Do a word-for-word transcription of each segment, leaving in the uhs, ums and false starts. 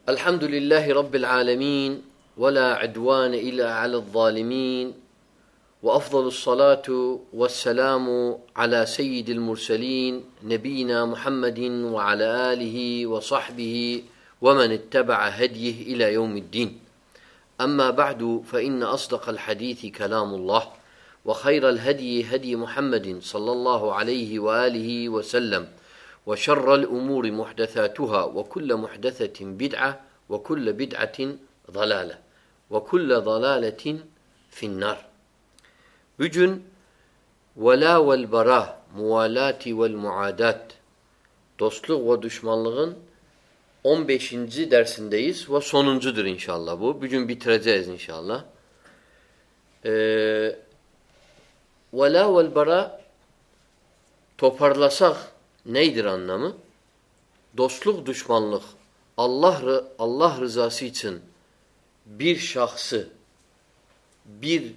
Elhamdülillahi Rabbil alemin ve la udvane illa alel zalimin ve afdalus salatu vesselamu ala seyyidil murselin nebiyina Muhammedin ve ala alihi ve sahbihi ve men itteba'a hediyih ila yevmiddin. Amma ba'du fe inne asdaqal hadisi kelamullah ve hayral hediyi hediyi Muhammedin sallallahu aleyhi ve alihi ve sellem. Ve şerrel umuri muhdesatuhâ ve kulle muhdesetin bid'a ve kulle bid'atin zalâle ve kulle zalâletin finnâr. Bugün velâ vel barâ, muvalâti vel muadât, dostluk ve düşmanlığın on beşinci dersindeyiz ve sonuncudur inşallah bu. Bugün bitireceğiz inşallah. Ee, velâ vel barâ toparlasak neydir anlamı? Dostluk, düşmanlık. Allah Allah rızası için bir şahsı, bir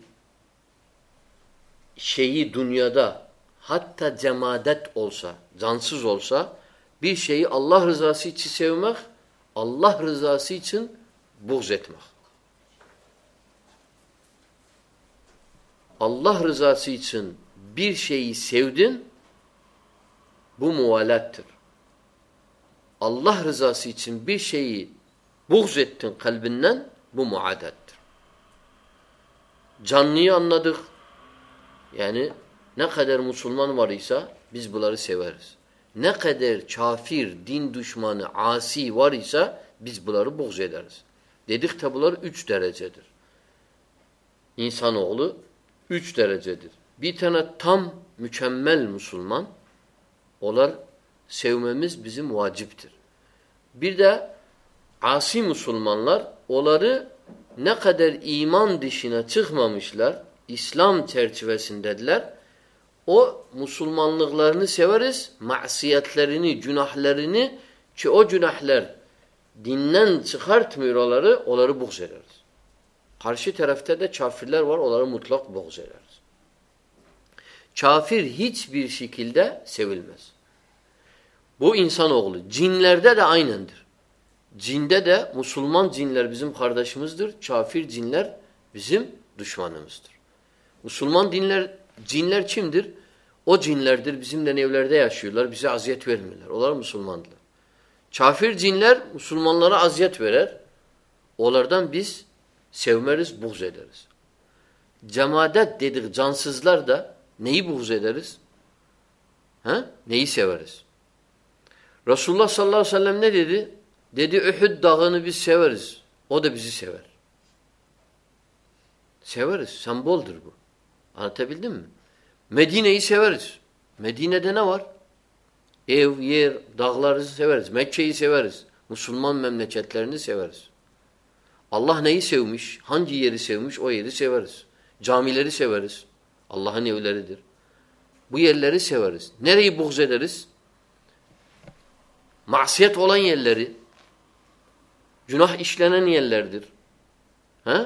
şeyi dünyada, hatta cemadet olsa, cansız olsa, bir şeyi Allah rızası için sevmek, Allah rızası için buğz etmek. Allah rızası için bir şeyi sevdin, bu muvalattır. Allah rızası için bir şeyi buğz ettin kalbinden, bu muadattır. Canlıyı anladık. Yani ne kadar Müslüman var ise biz bunları severiz. Ne kadar kafir, din düşmanı, asi var ise biz bunları buğz ederiz. Dedik de bunlar üç derecedir. İnsanoğlu üç derecedir. Bir tane tam mükemmel Müslüman, onlar sevmemiz bizim vaciptir. Bir de asi Müslümanlar, onları ne kadar iman dışına çıkmamışlar, İslam çerçevesindedirler, o Müslümanlıklarını severiz, masiyetlerini, günahlarını, ki o günahlar dinden çıkartmıyor onları, onları buğz ederiz. Karşı tarafta da kafirler var, onları mutlak buğz ederiz. Kafir hiçbir şekilde sevilmez. Bu insanoğlu. Cinlerde de aynendir. Cinde de Müslüman cinler bizim kardeşimizdir. Kafir cinler bizim düşmanımızdır. Müslüman dinler, cinler kimdir? O cinlerdir. Bizimle evlerde yaşıyorlar. Bize aziyet vermiyorlar. Onlar Müslümandırlar. Kafir cinler Müslümanlara aziyet verer. Onlardan biz sevmeriz, buğz ederiz. Cemadet dedik, cansızlar da neyi buğz ederiz? He? Neyi severiz? Resulullah sallallahu aleyhi ve sellem ne dedi? Dedi Uhud dağını biz severiz. O da bizi sever. Severiz. Semboldür bu. Anlatabildim mi? Medine'yi severiz. Medine'de ne var? Ev, yer, dağları severiz. Mekke'yi severiz. Müslüman memleketlerini severiz. Allah neyi sevmiş? Hangi yeri sevmiş? O yeri severiz. Camileri severiz. Allah'ın evleridir. Bu yerleri severiz. Nereyi buğz ederiz? Masiyet olan yerleri, günah işlenen yerlerdir. He?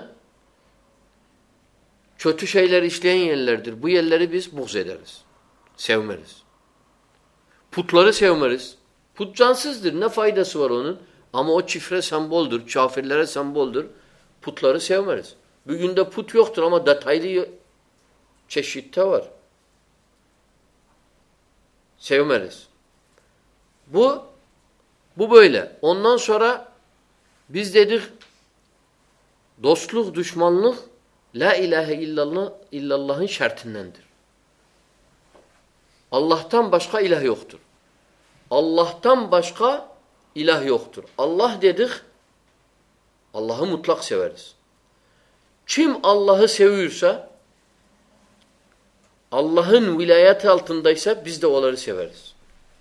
Kötü şeyler işleyen yerlerdir. Bu yerleri biz buğz ederiz. Sevmeriz. Putları sevmeriz. Put cansızdır. Ne faydası var onun? Ama o çifre semboldür. Kafirlere semboldür. Putları sevmeriz. Bugün de put yoktur ama detaylı çeşitte var. Sevmeriz. Bu Bu böyle. Ondan sonra biz dedik dostluk, düşmanlık la ilahe illallah illallah'ın şartındandır. Allah'tan başka ilah yoktur. Allah'tan başka ilah yoktur. Allah dedik Allah'ı mutlak severiz. Kim Allah'ı seviyorsa Allah'ın vilayeti altındaysa biz de onları severiz.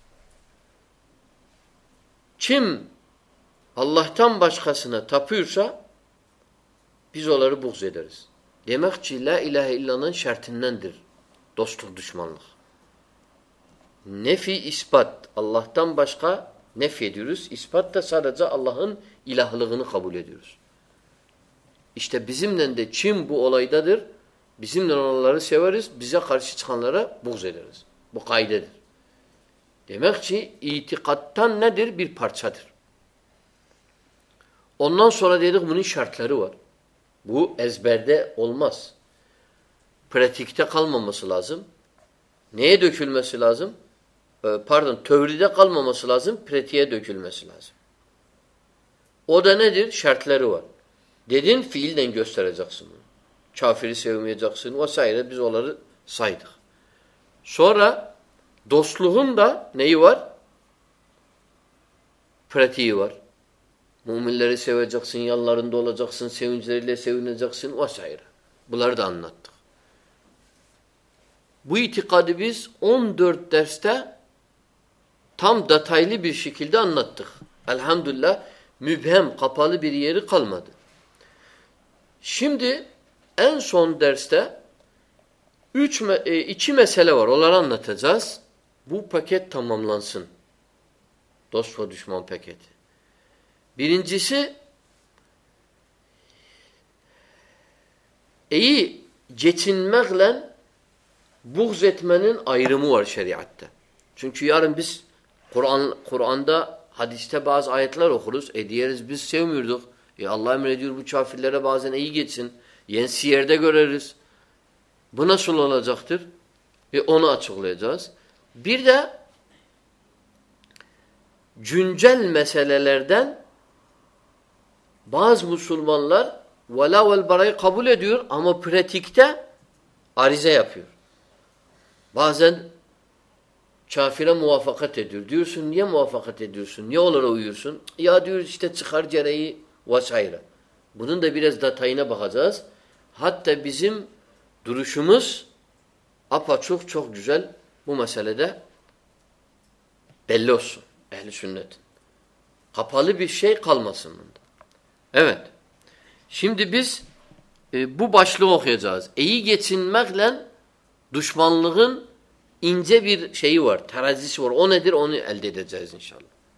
Kim Allah'tan başkasına tapıyorsa biz onları buğz ederiz. Demek ki la ilahe illallah'ın şartındandır dostluk, düşmanlık. Nefi, ispat. Allah'tan başka nefi ediyoruz. İspat da sadece Allah'ın ilahlığını kabul ediyoruz. İşte bizimle de kim bu olaydadır, bizimle onları severiz, bize karşı çıkanlara buğz ederiz. Bu kaydedir. Demek ki itikattan nedir? Bir parçadır. Ondan sonra dedik bunun şartları var. Bu ezberde olmaz. Pratikte kalmaması lazım. Neye dökülmesi lazım? Ee, pardon, teoride kalmaması lazım, pratiğe dökülmesi lazım. O da nedir? Şartları var. Dedin fiilden göstereceksin bunu. Kafiri sevmeyeceksin vesaire, biz onları saydık. Sonra dostluğun da neyi var? Pratiği var. Müminleri seveceksin, yanlarında olacaksın, sevinçleriyle sevineceksin vesaire. Bunları da anlattık. Bu itikadı biz on dört derste tam detaylı bir şekilde anlattık. Elhamdülillah mübhem, kapalı bir yeri kalmadı. Şimdi en son derste üç, iki mesele var. Onları anlatacağız. Bu paket tamamlansın. Dost ve düşman paketi. Birincisi, iyi geçinmekle buğz etmenin ayrımı var şeriatta. Çünkü yarın biz Kur'an Kur'an'da, hadiste bazı ayetler okuruz. E diyeriz biz sevmiyorduk. E Allah emrediyor bu kafirlere bazen iyi geçsin. Yensi yerde göreriz. Bu nasıl olacaktır? E onu açıklayacağız. Bir de güncel meselelerden bazı Müslümanlar vela vel barayı kabul ediyor ama pratikte arize yapıyor. Bazen kafire muvaffakat ediyor. Diyorsun niye muvaffakat ediyorsun? Niye onlara uyuyorsun? Ya diyor işte çıkar gereği vesaire. Bunun da biraz detayına bakacağız. Hatta bizim duruşumuz apaçok çok güzel bu meselede belli olsun. Ehl-i sünnet. Kapalı bir şey kalmasın bunda. Evet. Şimdi biz e, bu başlığı okuyacağız. İyi geçinmekle düşmanlığın ince bir şeyi var, terazisi var. O nedir? Onu elde edeceğiz inşallah.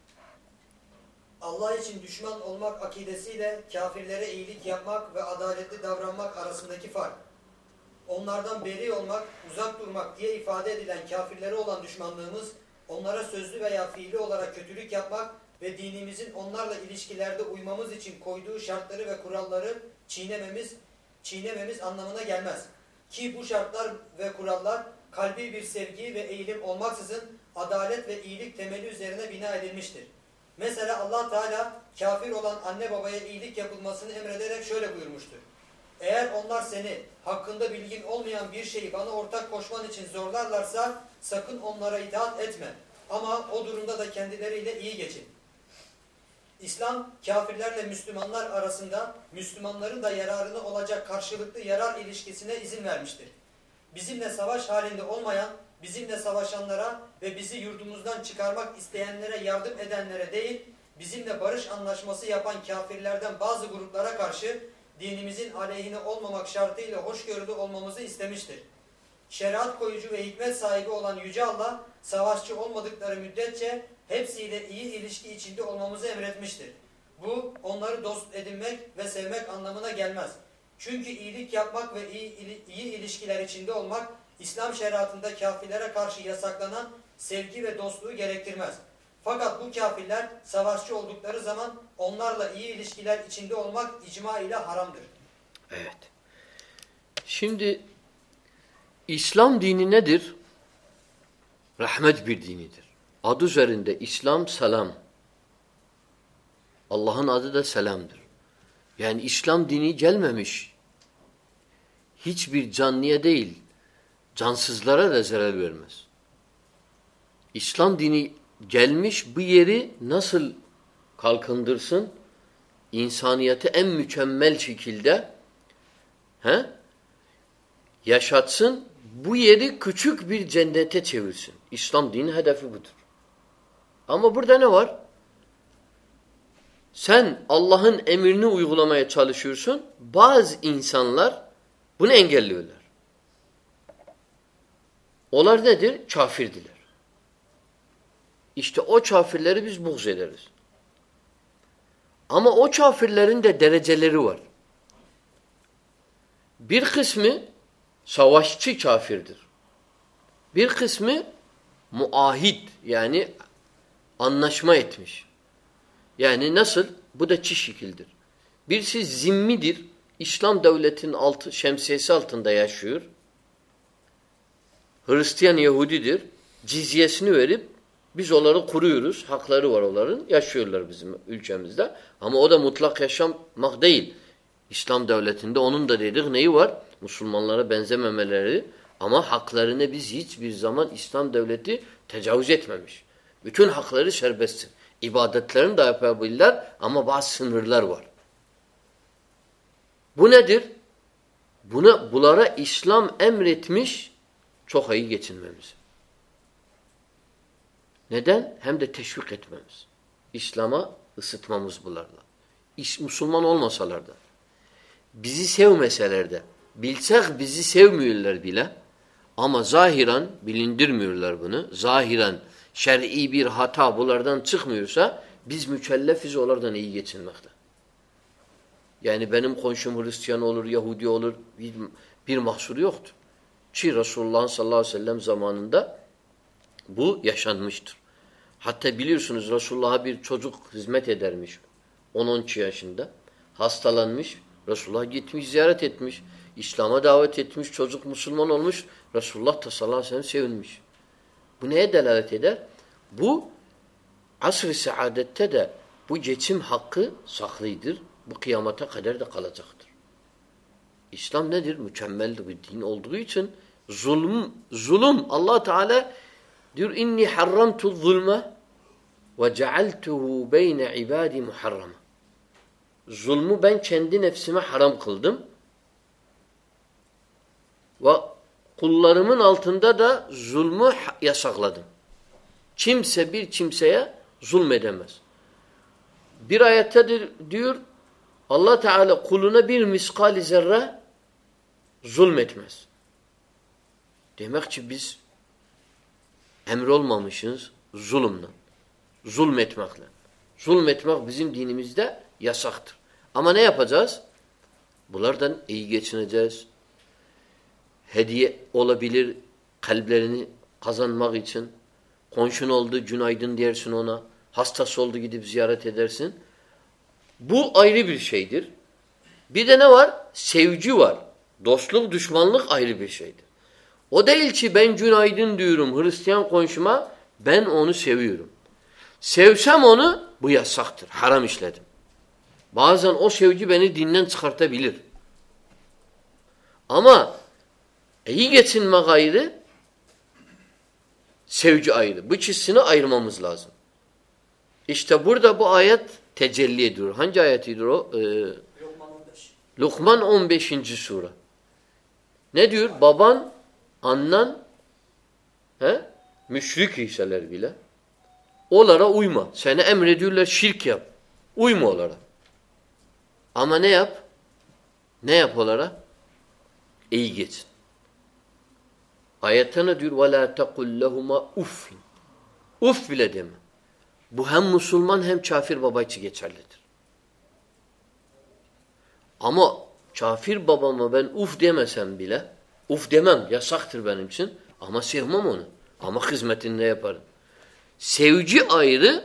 Allah için düşman olmak akidesiyle kafirlere iyilik yapmak ve adaletli davranmak arasındaki fark. Onlardan beri olmak, uzak durmak diye ifade edilen kafirlere olan düşmanlığımız, onlara sözlü veya fiili olarak kötülük yapmak ve dinimizin onlarla ilişkilerde uymamız için koyduğu şartları ve kuralları çiğnememiz, çiğnememiz anlamına gelmez. Ki bu şartlar ve kurallar kalbi bir sevgi ve eğilim olmaksızın adalet ve iyilik temeli üzerine bina edilmiştir. Mesela Allah Teala kafir olan anne babaya iyilik yapılmasını emrederek şöyle buyurmuştur. Eğer onlar seni hakkında bilgin olmayan bir şeyi bana ortak koşman için zorlarlarsa sakın onlara itaat etme. Ama o durumda da kendileriyle iyi geçin. İslam kafirlerle Müslümanlar arasında Müslümanların da yararına olacak karşılıklı yarar ilişkisine izin vermiştir. Bizimle savaş halinde olmayan, bizimle savaşanlara ve bizi yurdumuzdan çıkarmak isteyenlere yardım edenlere değil, bizimle barış anlaşması yapan kafirlerden bazı gruplara karşı dinimizin aleyhine olmamak şartıyla hoşgörülü olmamızı istemiştir. Şeriat koyucu ve hikmet sahibi olan Yüce Allah, savaşçı olmadıkları müddetçe hepsiyle iyi ilişki içinde olmamızı emretmiştir. Bu, onları dost edinmek ve sevmek anlamına gelmez. Çünkü iyilik yapmak ve iyi, iyi ilişkiler içinde olmak, İslam şeriatında kafirlere karşı yasaklanan sevgi ve dostluğu gerektirmez. Fakat bu kafirler savaşçı oldukları zaman onlarla iyi ilişkiler içinde olmak icma ile haramdır. Evet. Şimdi İslam dini nedir? Rahmet bir dinidir. Adı üzerinde İslam selam. Allah'ın adı da selamdır. Yani İslam dini gelmemiş. Hiçbir canlıya değil, cansızlara da zarar vermez. İslam dini gelmiş bu yeri nasıl kalkındırsın? İnsaniyeti en mükemmel şekilde he, yaşatsın. Bu yeri küçük bir cennete çevirsin. İslam dini hedefi budur. Ama burada ne var? Sen Allah'ın emrini uygulamaya çalışıyorsun. Bazı insanlar bunu engelliyorlar. Onlar nedir? Kafirdiler. İşte o kafirleri biz buğz ederiz. Ama o kafirlerin de dereceleri var. Bir kısmı savaşçı kafirdir. Bir kısmı muahit yani anlaşma etmiş. Yani nasıl? Bu da çi şekildir. Birisi zimmidir. İslam devletinin altı, şemsiyesi altında yaşıyor. Hristiyan Yahudidir. Cizyesini verip biz onları kuruyoruz. Hakları var onların. Yaşıyorlar bizim ülkemizde. Ama o da mutlak yaşamak değil. İslam devletinde onun da dedik neyi var? Müslümanlara benzememeleri ama haklarını biz hiçbir zaman İslam devleti tecavüz etmemiş. Bütün hakları serbesttir. İbadetlerini de yapabilirler ama bazı sınırlar var. Bu nedir? Buna, bunlara İslam emretmiş çok iyi geçinmemiz. Neden? Hem de teşvik etmemiz. İslam'a ısıtmamız bunlarla. İş, Müslüman olmasalar da. Bizi sevmeseler de. Bilsek bizi sevmiyorlar bile. Ama zahiren bilindirmiyorlar bunu. Zahiren şer'i bir hata bunlardan çıkmıyorsa biz mükellefiz onlardan iyi geçinmekte. Yani benim komşum Hristiyan olur, Yahudi olur bir, bir mahsuru yoktur. Ki Resulullah sallallahu aleyhi ve sellem zamanında bu yaşanmıştır. Hatta biliyorsunuz Resulullah'a bir çocuk hizmet edermiş. on on iki yaşında. Hastalanmış. Resulullah gitmiş, ziyaret etmiş. İslam'a davet etmiş. Çocuk Müslüman olmuş. Resulullah da sallallahu aleyhi ve sellem sevinmiş. Bu neye delalet eder? Bu asr-ı saadette de bu geçim hakkı saklıydır. Bu kıyamata kadar da kalacaktır. İslam nedir? Mükemmel bir din olduğu için zulüm, zulüm Allah Teala diyor inni harramtu zulme ve cealtuhu beyne ibadi muharrama. Zulmü ben kendi nefsime haram kıldım. Ve kullarımın altında da zulmü yasakladım. Kimse bir kimseye zulmedemez. Bir ayettedir diyor Allah Teala kuluna bir miskal zerre zulmetmez. Demek ki biz emrolmamışız zulümle. Zulmetmekle. Zulmetmek bizim dinimizde yasaktır. Ama ne yapacağız? Bunlardan iyi geçineceğiz. Hediye olabilir kalplerini kazanmak için. Komşun oldu günaydın dersin ona. Hastası oldu gidip ziyaret edersin. Bu ayrı bir şeydir. Bir de ne var? Sevgi var. Dostluk, düşmanlık ayrı bir şeydir. O değil ki ben günaydın diyorum Hristiyan komşuma, ben onu seviyorum. Sevsem onu, bu yasaktır. Haram işledim. Bazen o sevgi beni dinden çıkartabilir. Ama iyi geçinmek ayrı, sevgi ayrı. Bu ikisini ayırmamız lazım. İşte burada bu ayet tecelli ediyor. Hangi ayetidir o? Ee, Lokman on beş. Lokman on beşinci sure. Ne diyor? Baban, annen he? Müşrik iseler bile onlara uyma. Seni emrediyorlar şirk yap. Uyma onlara. Ama ne yap? Ne yap onlara? İyi geçin. Ayette ne diyor? وَلَا تَقُلْ لَهُمَا اُفٍ Uf bile deme. Bu hem Müslüman hem kafir baba için geçerlidir. Ama kafir babama ben uf demesem bile, uf demem, yasaktır benim için. Ama sevmem onu. Ama hizmetini ne yaparım? Sevgi ayrı,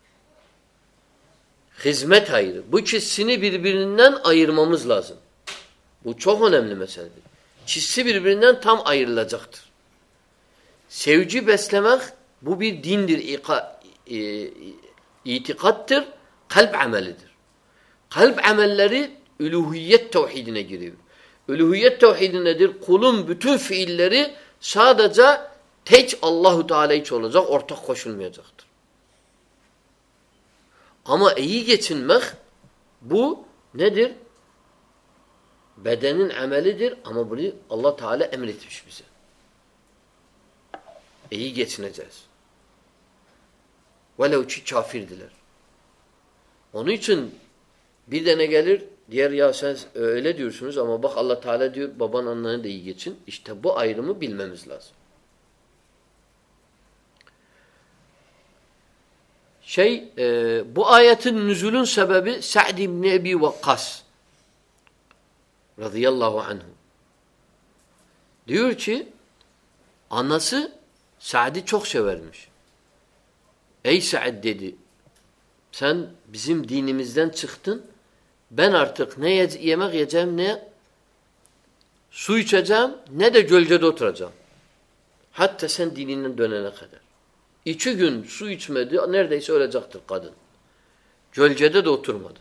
hizmet ayrı. Bu ikisini birbirinden ayırmamız lazım. Bu çok önemli meseledir. İkisi birbirinden tam ayrılacaktır. Sevgi beslemek bu bir dindir, ika, e, itikattır, kalp amelidir. Kalp amelleri üluhiyet tevhidine giriyor. Üluhiyet tevhidi nedir? Kulun bütün fiilleri sadece tek Allahu Teala için olacak, ortak koşulmayacaktır. Ama iyi geçinmek bu nedir? Bedenin amelidir ama bunu Allah Teala emretmiş bize. İyi geçineceğiz. Velev ki kafirdiler. Onun için bir de ne gelir? Diğer ya sen öyle diyorsunuz ama bak Allah Teala diyor baban annene de iyi geçin. İşte bu ayrımı bilmemiz lazım. Şey e, bu ayetin nüzulün sebebi Sa'd ibn Ebi Vakkas radıyallahu anhu. Diyor ki anası Sa'd'i çok severmiş. Ey Sa'd dedi sen bizim dinimizden çıktın Ben artık ne ye yemek yiyeceğim, ne su içeceğim, ne de gölgede oturacağım. Hatta sen dininden dönene kadar. İki gün su içmedi, neredeyse ölecektir kadın. Gölgede de oturmadı.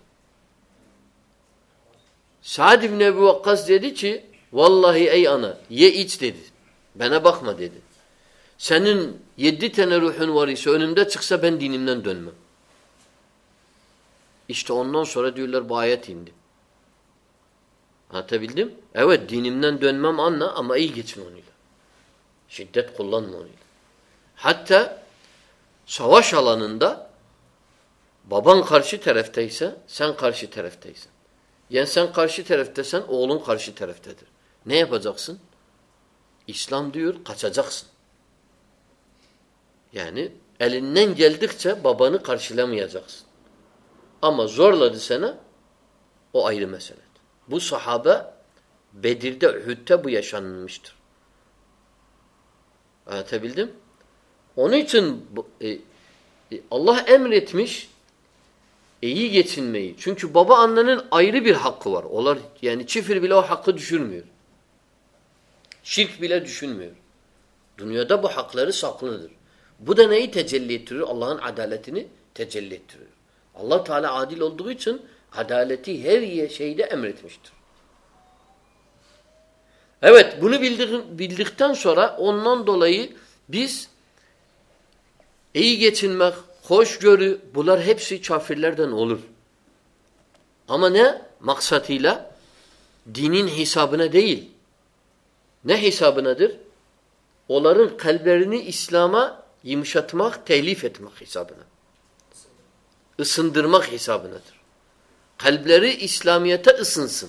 Sa'd ibn Ebi Vakkas dedi ki, vallahi ey ana, ye iç dedi. Bana bakma dedi. Senin yedi tane ruhun var ise önümde çıksa ben dinimden dönmem. İşte ondan sonra diyorlar bu ayet indi. Anlatabildim? Evet dinimden dönmem anla ama iyi geçin onunla. Şiddet kullanma onunla. Hatta savaş alanında baban karşı taraftaysa sen karşı taraftaysın. Yani sen karşı taraftasan oğlun karşı taraftadır. Ne yapacaksın? İslam diyor kaçacaksın. Yani elinden geldikçe babanı karşılamayacaksın. Ama zorladı sana o ayrı mesele. Bu sahabe Bedir'de, Uhud'da bu yaşanmıştır. Anlatabildim? Onun için e, e, Allah emretmiş iyi geçinmeyi. Çünkü baba annenin ayrı bir hakkı var. Onlar yani çifir bile o hakkı düşürmüyor. Şirk bile düşünmüyor. Dünyada bu hakları saklıdır. Bu da neyi tecelli ettiriyor? Allah'ın adaletini tecelli ettiriyor. Allah Teala adil olduğu için adaleti her şeyde emretmiştir. Evet bunu bildik, bildikten sonra ondan dolayı biz iyi geçinmek, hoşgörü bunlar hepsi kafirlerden olur. Ama ne? Maksatıyla dinin hesabına değil. Ne hesabınadır? Onların kalplerini İslam'a yumuşatmak, telif etmek hesabına. Isındırmak hesabınadır. Kalpleri İslamiyet'e ısınsın.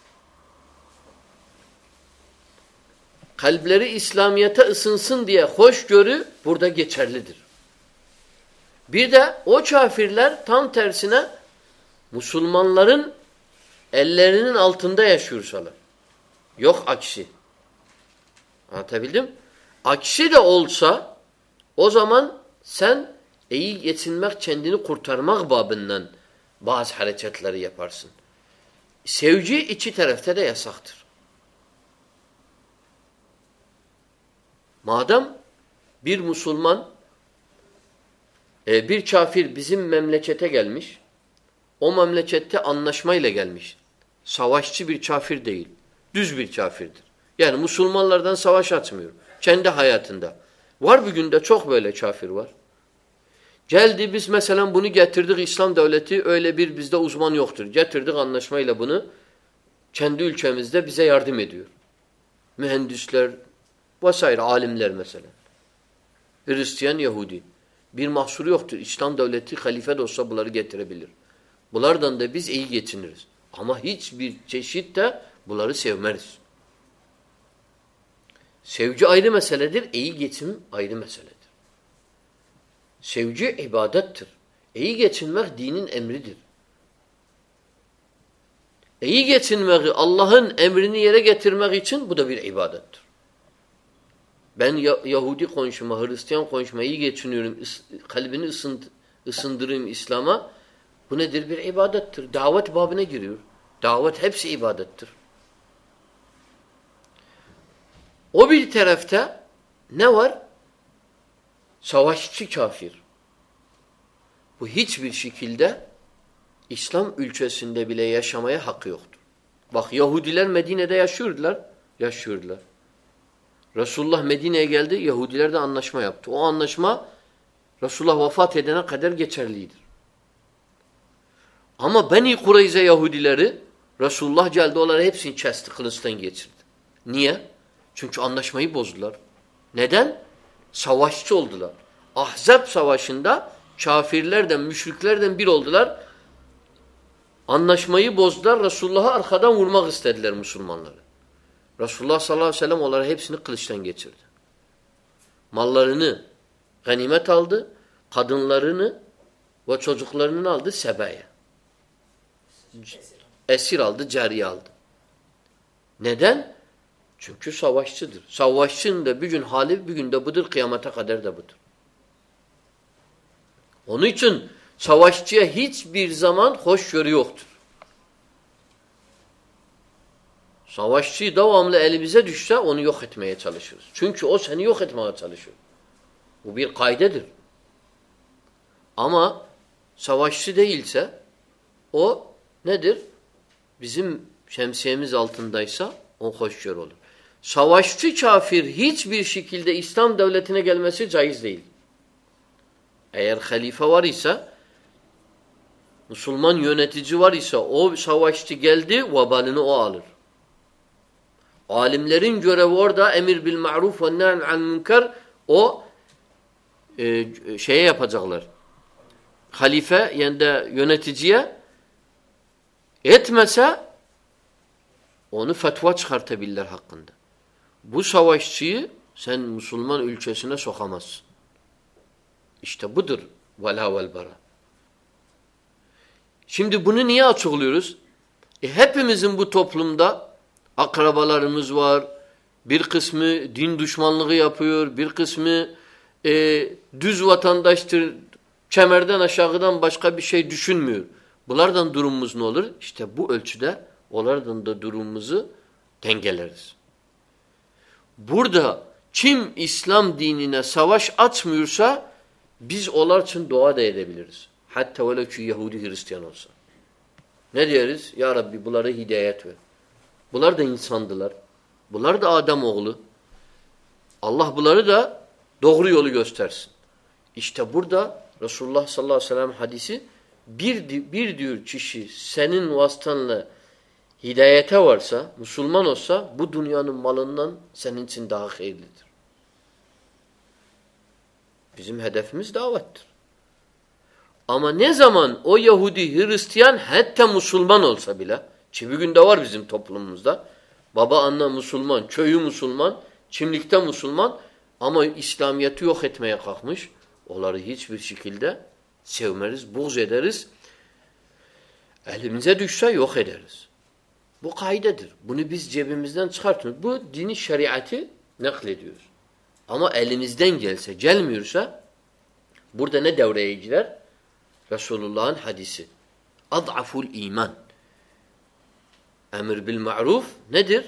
Kalpleri İslamiyet'e ısınsın diye hoşgörü burada geçerlidir. Bir de o kafirler tam tersine Müslümanların ellerinin altında yaşıyorsalar. Yok aksi. Anlatabildim? Aksi de olsa o zaman sen iyi geçinmek, kendini kurtarmak babından bazı hareketleri yaparsın. Sevgi iki tarafta da yasaktır. Madem bir Müslüman, bir kafir bizim memlekete gelmiş, o memlekette anlaşmayla gelmiş. Savaşçı bir kafir değil, düz bir kafirdir. Yani Müslümanlardan savaş açmıyor. Kendi hayatında. Var bugün de çok böyle kafir var. Geldi biz mesela bunu getirdik İslam devleti öyle bir bizde uzman yoktur. Getirdik anlaşmayla bunu. Kendi ülkemizde bize yardım ediyor. Mühendisler vesaire alimler mesela. Hristiyan, Yahudi. Bir mahsuru yoktur. İslam devleti halife de olsa bunları getirebilir. Bunlardan da biz iyi geçiniriz. Ama hiçbir çeşit de bunları sevmeriz. Sevgi ayrı meseledir. İyi geçim ayrı meseledir. Sevgi ibadettir. İyi geçinmek dinin emridir. İyi geçinmeyi Allah'ın emrini yere getirmek için bu da bir ibadettir. Ben Yahudi konuşma, Hristiyan konuşma, iyi geçiniyorum, kalbini ısınd ısındırayım İslam'a. Bu nedir? Bir ibadettir. Davet babına giriyor. Davet hepsi ibadettir. O bir tarafta ne var? Savaşçı kafir. Bu hiçbir şekilde İslam ülkesinde bile yaşamaya hakkı yoktur. Bak Yahudiler Medine'de yaşıyordular. Yaşıyordular. Resulullah Medine'ye geldi. Yahudiler de anlaşma yaptı. O anlaşma Resulullah vefat edene kadar geçerlidir. Ama Beni Kureyze Yahudileri Resulullah geldi onları hepsini kesti, kılıçtan geçirdi. Niye? Çünkü anlaşmayı bozdular. Neden? Savaşçı oldular. Ahzab savaşında kafirlerden, müşriklerden bir oldular. Anlaşmayı bozdular. Resulullah'ı arkadan vurmak istediler Müslümanları. Resulullah sallallahu aleyhi ve sellem onları hepsini kılıçtan geçirdi. Mallarını ganimet aldı. Kadınlarını ve çocuklarını aldı sebaya. Esir aldı, cariye aldı. Neden? Çünkü savaşçıdır. Savaşçının da bir gün hali, bir gün de budur, kıyamete kadar da budur. Onun için savaşçıya hiçbir zaman hoşgörü yoktur. Savaşçı devamlı elimize düşse onu yok etmeye çalışırız. Çünkü o seni yok etmeye çalışıyor. Bu bir kaydedir. Ama savaşçı değilse o nedir? Bizim şemsiyemiz altındaysa o hoşgör olur. Savaşçı kafir hiçbir şekilde İslam devletine gelmesi caiz değil. Eğer halife var ise, Müslüman yönetici var ise o savaşçı geldi, vabalini o alır. Alimlerin görevi orada emir bil ma'ruf ve nehy anil münker o e, şeye yapacaklar. Halife yani de yöneticiye etmese onu fetva çıkartabilirler hakkında. Bu savaşçıyı sen Müslüman ülkesine sokamazsın. İşte budur vela vel bara. Şimdi bunu niye açıklıyoruz? E hepimizin bu toplumda akrabalarımız var. Bir kısmı din düşmanlığı yapıyor. Bir kısmı e, düz vatandaştır. Kemerden aşağıdan başka bir şey düşünmüyor. Bunlardan durumumuz ne olur? İşte bu ölçüde onlardan da durumumuzu dengeleriz. Burada kim İslam dinine savaş açmıyorsa biz onlar için dua da edebiliriz. Hatta öyle ki Yahudi Hristiyan olsa. Ne deriz? Ya Rabbi bunlara hidayet ver. Bunlar da insandılar. Bunlar da Ademoğlu. Allah bunları da doğru yolu göstersin. İşte burada Resulullah sallallahu aleyhi ve sellem hadisi bir, bir diyor kişi senin vasıtanla hidayete varsa, Müslüman olsa bu dünyanın malından senin için daha hayırlıdır. Bizim hedefimiz davettir. Ama ne zaman o Yahudi, Hristiyan hatta Müslüman olsa bile, ki bir günde var bizim toplumumuzda, baba anne Müslüman, köyü Müslüman, kimlikte Müslüman ama İslamiyet'i yok etmeye kalkmış, onları hiçbir şekilde sevmeriz, buğz ederiz, elimize düşse yok ederiz. Bu kaidedir. Bunu biz cebimizden çıkartmıyoruz. Bu dini şeriatı naklediyoruz. Ama elimizden gelse, gelmiyorsa burada ne devreye girer? Resulullah'ın hadisi. Ad'aful iman. Emir bil ma'ruf nedir?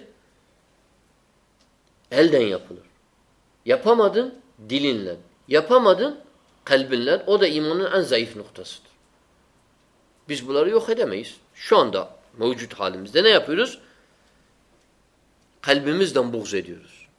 Elden yapılır. Yapamadın dilinle. Yapamadın kalbinle. O da imanın en zayıf noktasıdır. Biz bunları yok edemeyiz. Şu anda mevcut halimizde ne yapıyoruz? Kalbimizden buğz ediyoruz.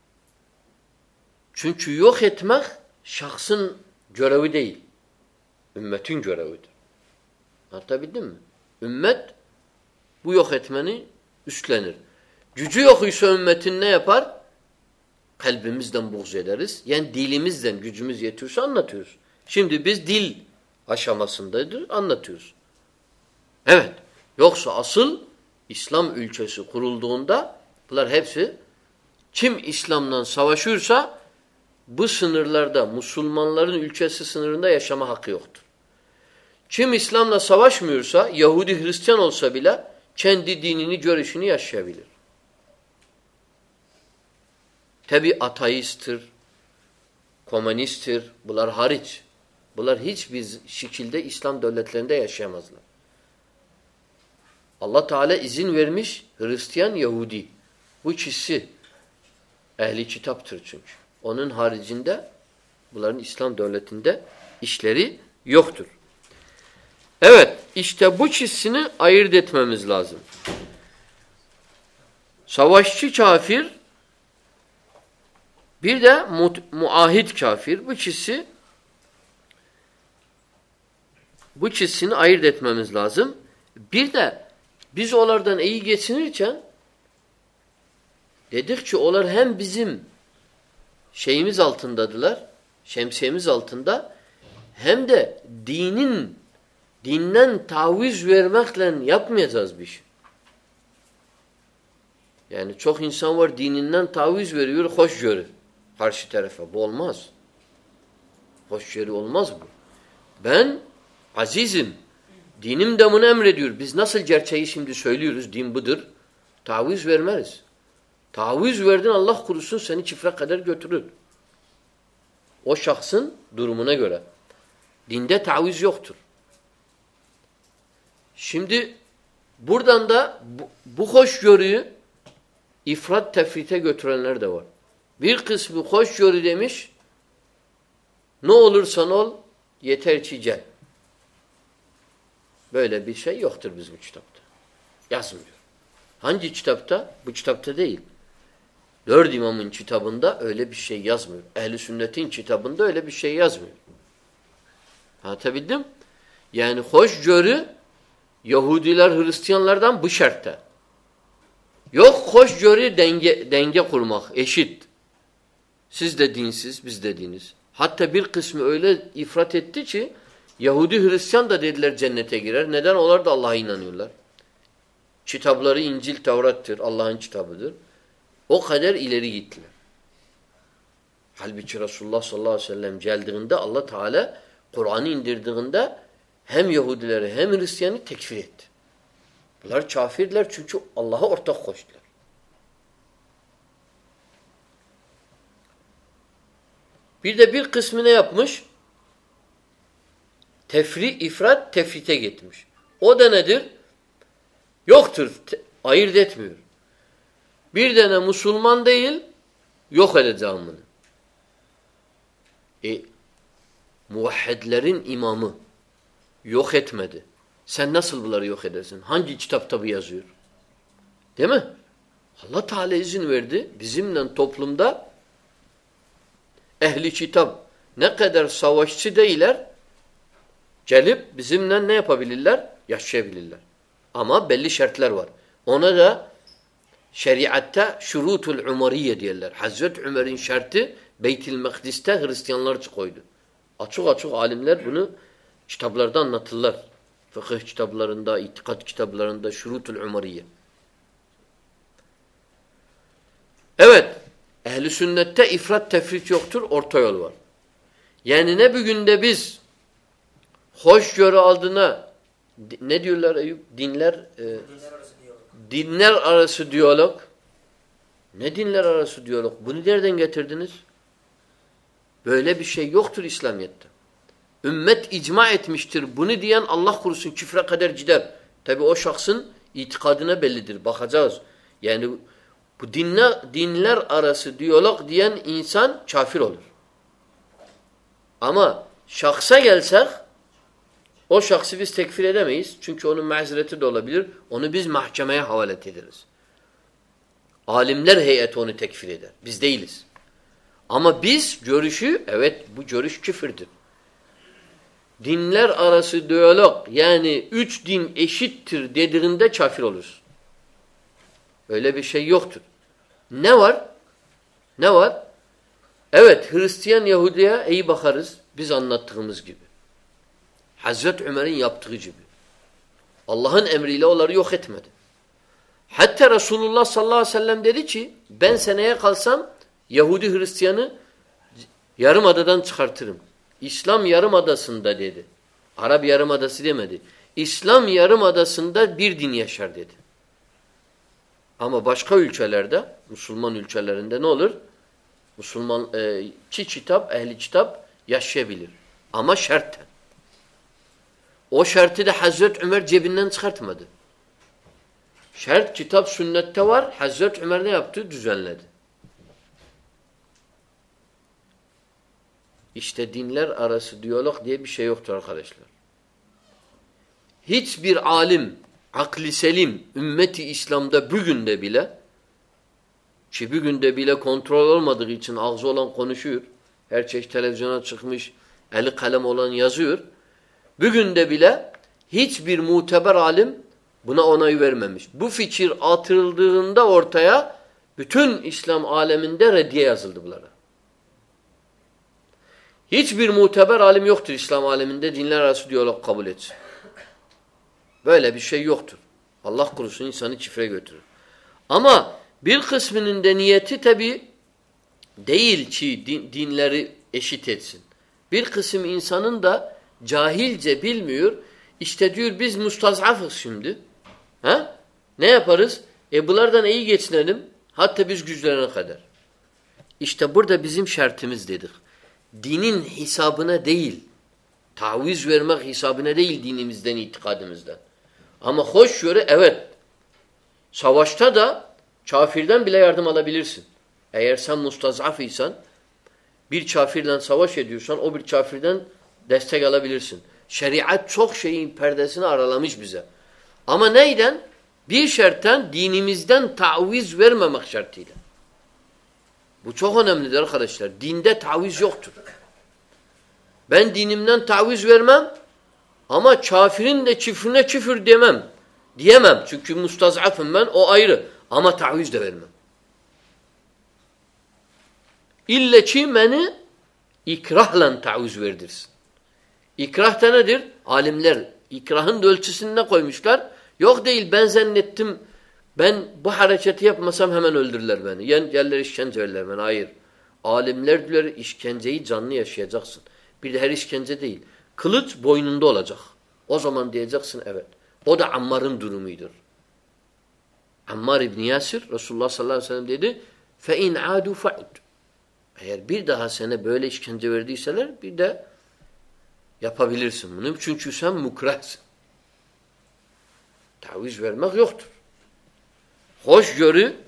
Çünkü yok etmek şahsın görevi değil. Ümmetin görevidir. Anlatabildim mi? Ümmet bu yok etmeni üstlenir. Gücü yokuysa ümmetin ne yapar? Kalbimizden buğz ederiz. Yani dilimizden gücümüz yetiyorsa anlatıyoruz. Şimdi biz dil aşamasındadır, anlatıyoruz. Evet. Yoksa asıl İslam ülkesi kurulduğunda bunlar hepsi kim İslam'dan savaşıyorsa bu sınırlarda Müslümanların ülkesi sınırında yaşama hakkı yoktur. Kim İslam'la savaşmıyorsa Yahudi Hristiyan olsa bile kendi dinini, görüşünü yaşayabilir. Tabi ateisttir, komünisttir, bunlar hariç. Bunlar hiçbir şekilde İslam devletlerinde yaşayamazlar. Allah Teala izin vermiş Hristiyan, Yahudi. Bu ikisi ehli kitaptır çünkü. Onun haricinde bunların İslam devletinde işleri yoktur. Evet, işte bu çizgisini ayırt etmemiz lazım. Savaşçı kafir, bir de mu muahit kafir. Bu çizgisi, bu çizgisini ayırt etmemiz lazım. Bir de biz onlardan iyi geçinirken dedik ki onlar hem bizim şeyimiz altındadılar, şemsiyemiz altında, hem de dinin dinden taviz vermekle yapmayacağız bir şey. Yani çok insan var dininden taviz veriyor, hoş görür karşı tarafa. Bu olmaz. Hoşgörü olmaz bu. Ben azizim. Dinim de bunu emrediyor. Biz nasıl gerçeği şimdi söylüyoruz, din budur. Taviz vermeriz. Taviz verdin Allah korusun seni çifre kadar götürür. O şahsın durumuna göre. Dinde taviz yoktur. Şimdi buradan da bu, bu hoşgörüyü ifrat tefrite götürenler de var. Bir kısmı hoşgörü demiş, ne olursan ol, yeter ki gel. Böyle bir şey yoktur bizim kitapta. Yazmıyor. Hangi kitapta? Bu kitapta değil. Dört imamın kitabında öyle bir şey yazmıyor. Ehl-i sünnetin kitabında öyle bir şey yazmıyor. Anlatabildim? Yani hoşgörü Yahudiler, Hristiyanlardan bu şartta. Yok hoşgörü denge, denge kurmak, eşit. Siz de dinsiz, biz de diniz. Hatta bir kısmı öyle ifrat etti ki Yahudi, Hristiyan da dediler cennete girer. Neden? Onlar da Allah'a inanıyorlar. Kitapları İncil, Tevrat'tır. Allah'ın kitabıdır. O kadar ileri gittiler. Halbuki Resulullah sallallahu aleyhi ve sellem geldiğinde Allah Teala Kur'an'ı indirdiğinde hem Yahudileri hem Hristiyanı tekfir etti. Bunlar kafirler çünkü Allah'a ortak koştular. Bir de bir kısmı ne yapmış? Tefri, ifrat, tefrite gitmiş. O da nedir? Yoktur. Ayırt etmiyor. Bir tane Müslüman değil, yok edeceğim bunu. E, muvahhidlerin imamı yok etmedi. Sen nasıl bunları yok edersin? Hangi kitapta bu yazıyor? Değil mi? Allah Teala izin verdi. Bizimle toplumda ehli kitap ne kadar savaşçı değiller, gelip bizimle ne yapabilirler? Yaşayabilirler. Ama belli şartlar var. Ona da şeriatta şurutul umariye diyorlar. Hazreti Ömer'in şartı Beyt-i Mekdis'te Hristiyanlar koydu. Açık açık alimler bunu kitaplarda anlatırlar. Fıkıh kitaplarında, itikat kitaplarında şurutul umariye. Evet, ehl-i sünnette ifrat tefrit yoktur, orta yol var. Yani ne bugün de biz hoşgörü aldığına ne diyorlar Eyüp? Dinler e, dinler, arası dinler arası diyalog. Ne dinler arası diyalog? Bunu nereden getirdiniz? Böyle bir şey yoktur İslamiyet'te. Ümmet icma etmiştir. Bunu diyen Allah korusun küfre kadar gider. Tabi o şahsın itikadına bellidir. Bakacağız. Yani bu dinler, dinler arası diyalog diyen insan kafir olur. Ama şahsa gelsek o şahsı biz tekfir edemeyiz. Çünkü onun mazereti de olabilir. Onu biz mahkemeye havale ederiz. Alimler heyeti onu tekfir eder. Biz değiliz. Ama biz görüşü, evet bu görüş küfürdür. Dinler arası diyalog yani üç din eşittir dediğinde kafir oluruz. Öyle bir şey yoktur. Ne var? Ne var? Evet Hristiyan Yahudi'ye iyi bakarız. Biz anlattığımız gibi. Hazreti Ömer'in yaptığı gibi. Allah'ın emriyle onları yok etmedi. Hatta Resulullah sallallahu aleyhi ve sellem dedi ki ben seneye kalsam Yahudi Hristiyanı yarımadadan çıkartırım. İslam yarımadasında dedi. Arap yarımadası demedi. İslam yarımadasında bir din yaşar dedi. Ama başka ülkelerde, Müslüman ülkelerinde ne olur? Müslüman e, ki kitap, ehli kitap yaşayabilir. Ama şarten. O şartı da Hazreti Ömer cebinden çıkartmadı. Şart kitap sünnette var. Hazreti Ömer ne yaptı? Düzenledi. İşte dinler arası diyalog diye bir şey yoktur arkadaşlar. Hiçbir alim, akli selim, ümmeti İslam'da bugün de bile ki bugün de bile kontrol olmadığı için ağzı olan konuşuyor. Her çeşit televizyona çıkmış, eli kalem olan yazıyor. Bugün de bile hiçbir muteber alim buna onay vermemiş. Bu fikir atıldığında ortaya bütün İslam aleminde reddiye yazıldı bunlara. Hiçbir muteber alim yoktur İslam aleminde dinler arası diyalog kabul etsin. Böyle bir şey yoktur. Allah korusun insanı çifre götürür. Ama bir kısmının da niyeti tabi değil ki din, dinleri eşit etsin. Bir kısım insanın da cahilce bilmiyor. İşte diyor biz mustazafız şimdi. Ha? Ne yaparız? E bunlardan iyi geçinelim. Hatta biz güçlerine kadar. İşte burada bizim şartımız dedik. Dinin hesabına değil, taviz vermek hesabına değil dinimizden, itikadımızdan. Ama hoşgörü evet. Savaşta da Kafirden bile yardım alabilirsin. Eğer sen mustazaf isen, bir kafirle savaş ediyorsan o bir kafirden destek alabilirsin. Şeriat çok şeyin perdesini aralamış bize. Ama neyden? Bir şarttan dinimizden taviz vermemek şartıyla. Bu çok önemlidir arkadaşlar. Dinde taviz yoktur. Ben dinimden taviz vermem ama kafirin de küfrüne küfür demem. Diyemem. Çünkü mustazafım ben, o ayrı. Ama taviz de vermem. İlle ki beni ikrahla taviz verdirsin. İkrah da nedir? Alimler ikrahın da ölçüsünü ne koymuşlar? Yok değil, ben zannettim, ben bu hareketi yapmasam hemen öldürürler beni. Yani gelirler işkence verirler beni. Hayır. Alimler diyor işkenceyi canlı yaşayacaksın. Bir de her işkence değil. Kılıç boynunda olacak. O zaman diyeceksin evet. O da Ammar'ın durumuydur. Ammar İbni Yasir Resulullah sallallahu aleyhi ve sellem dedi فَاِنْ عَادُوا فَعُدْ Eğer bir daha sana böyle işkence verdiyseler bir de yapabilirsin bunu. Çünkü sen mukrahsın. Taviz vermek yoktur. Hoşgörü,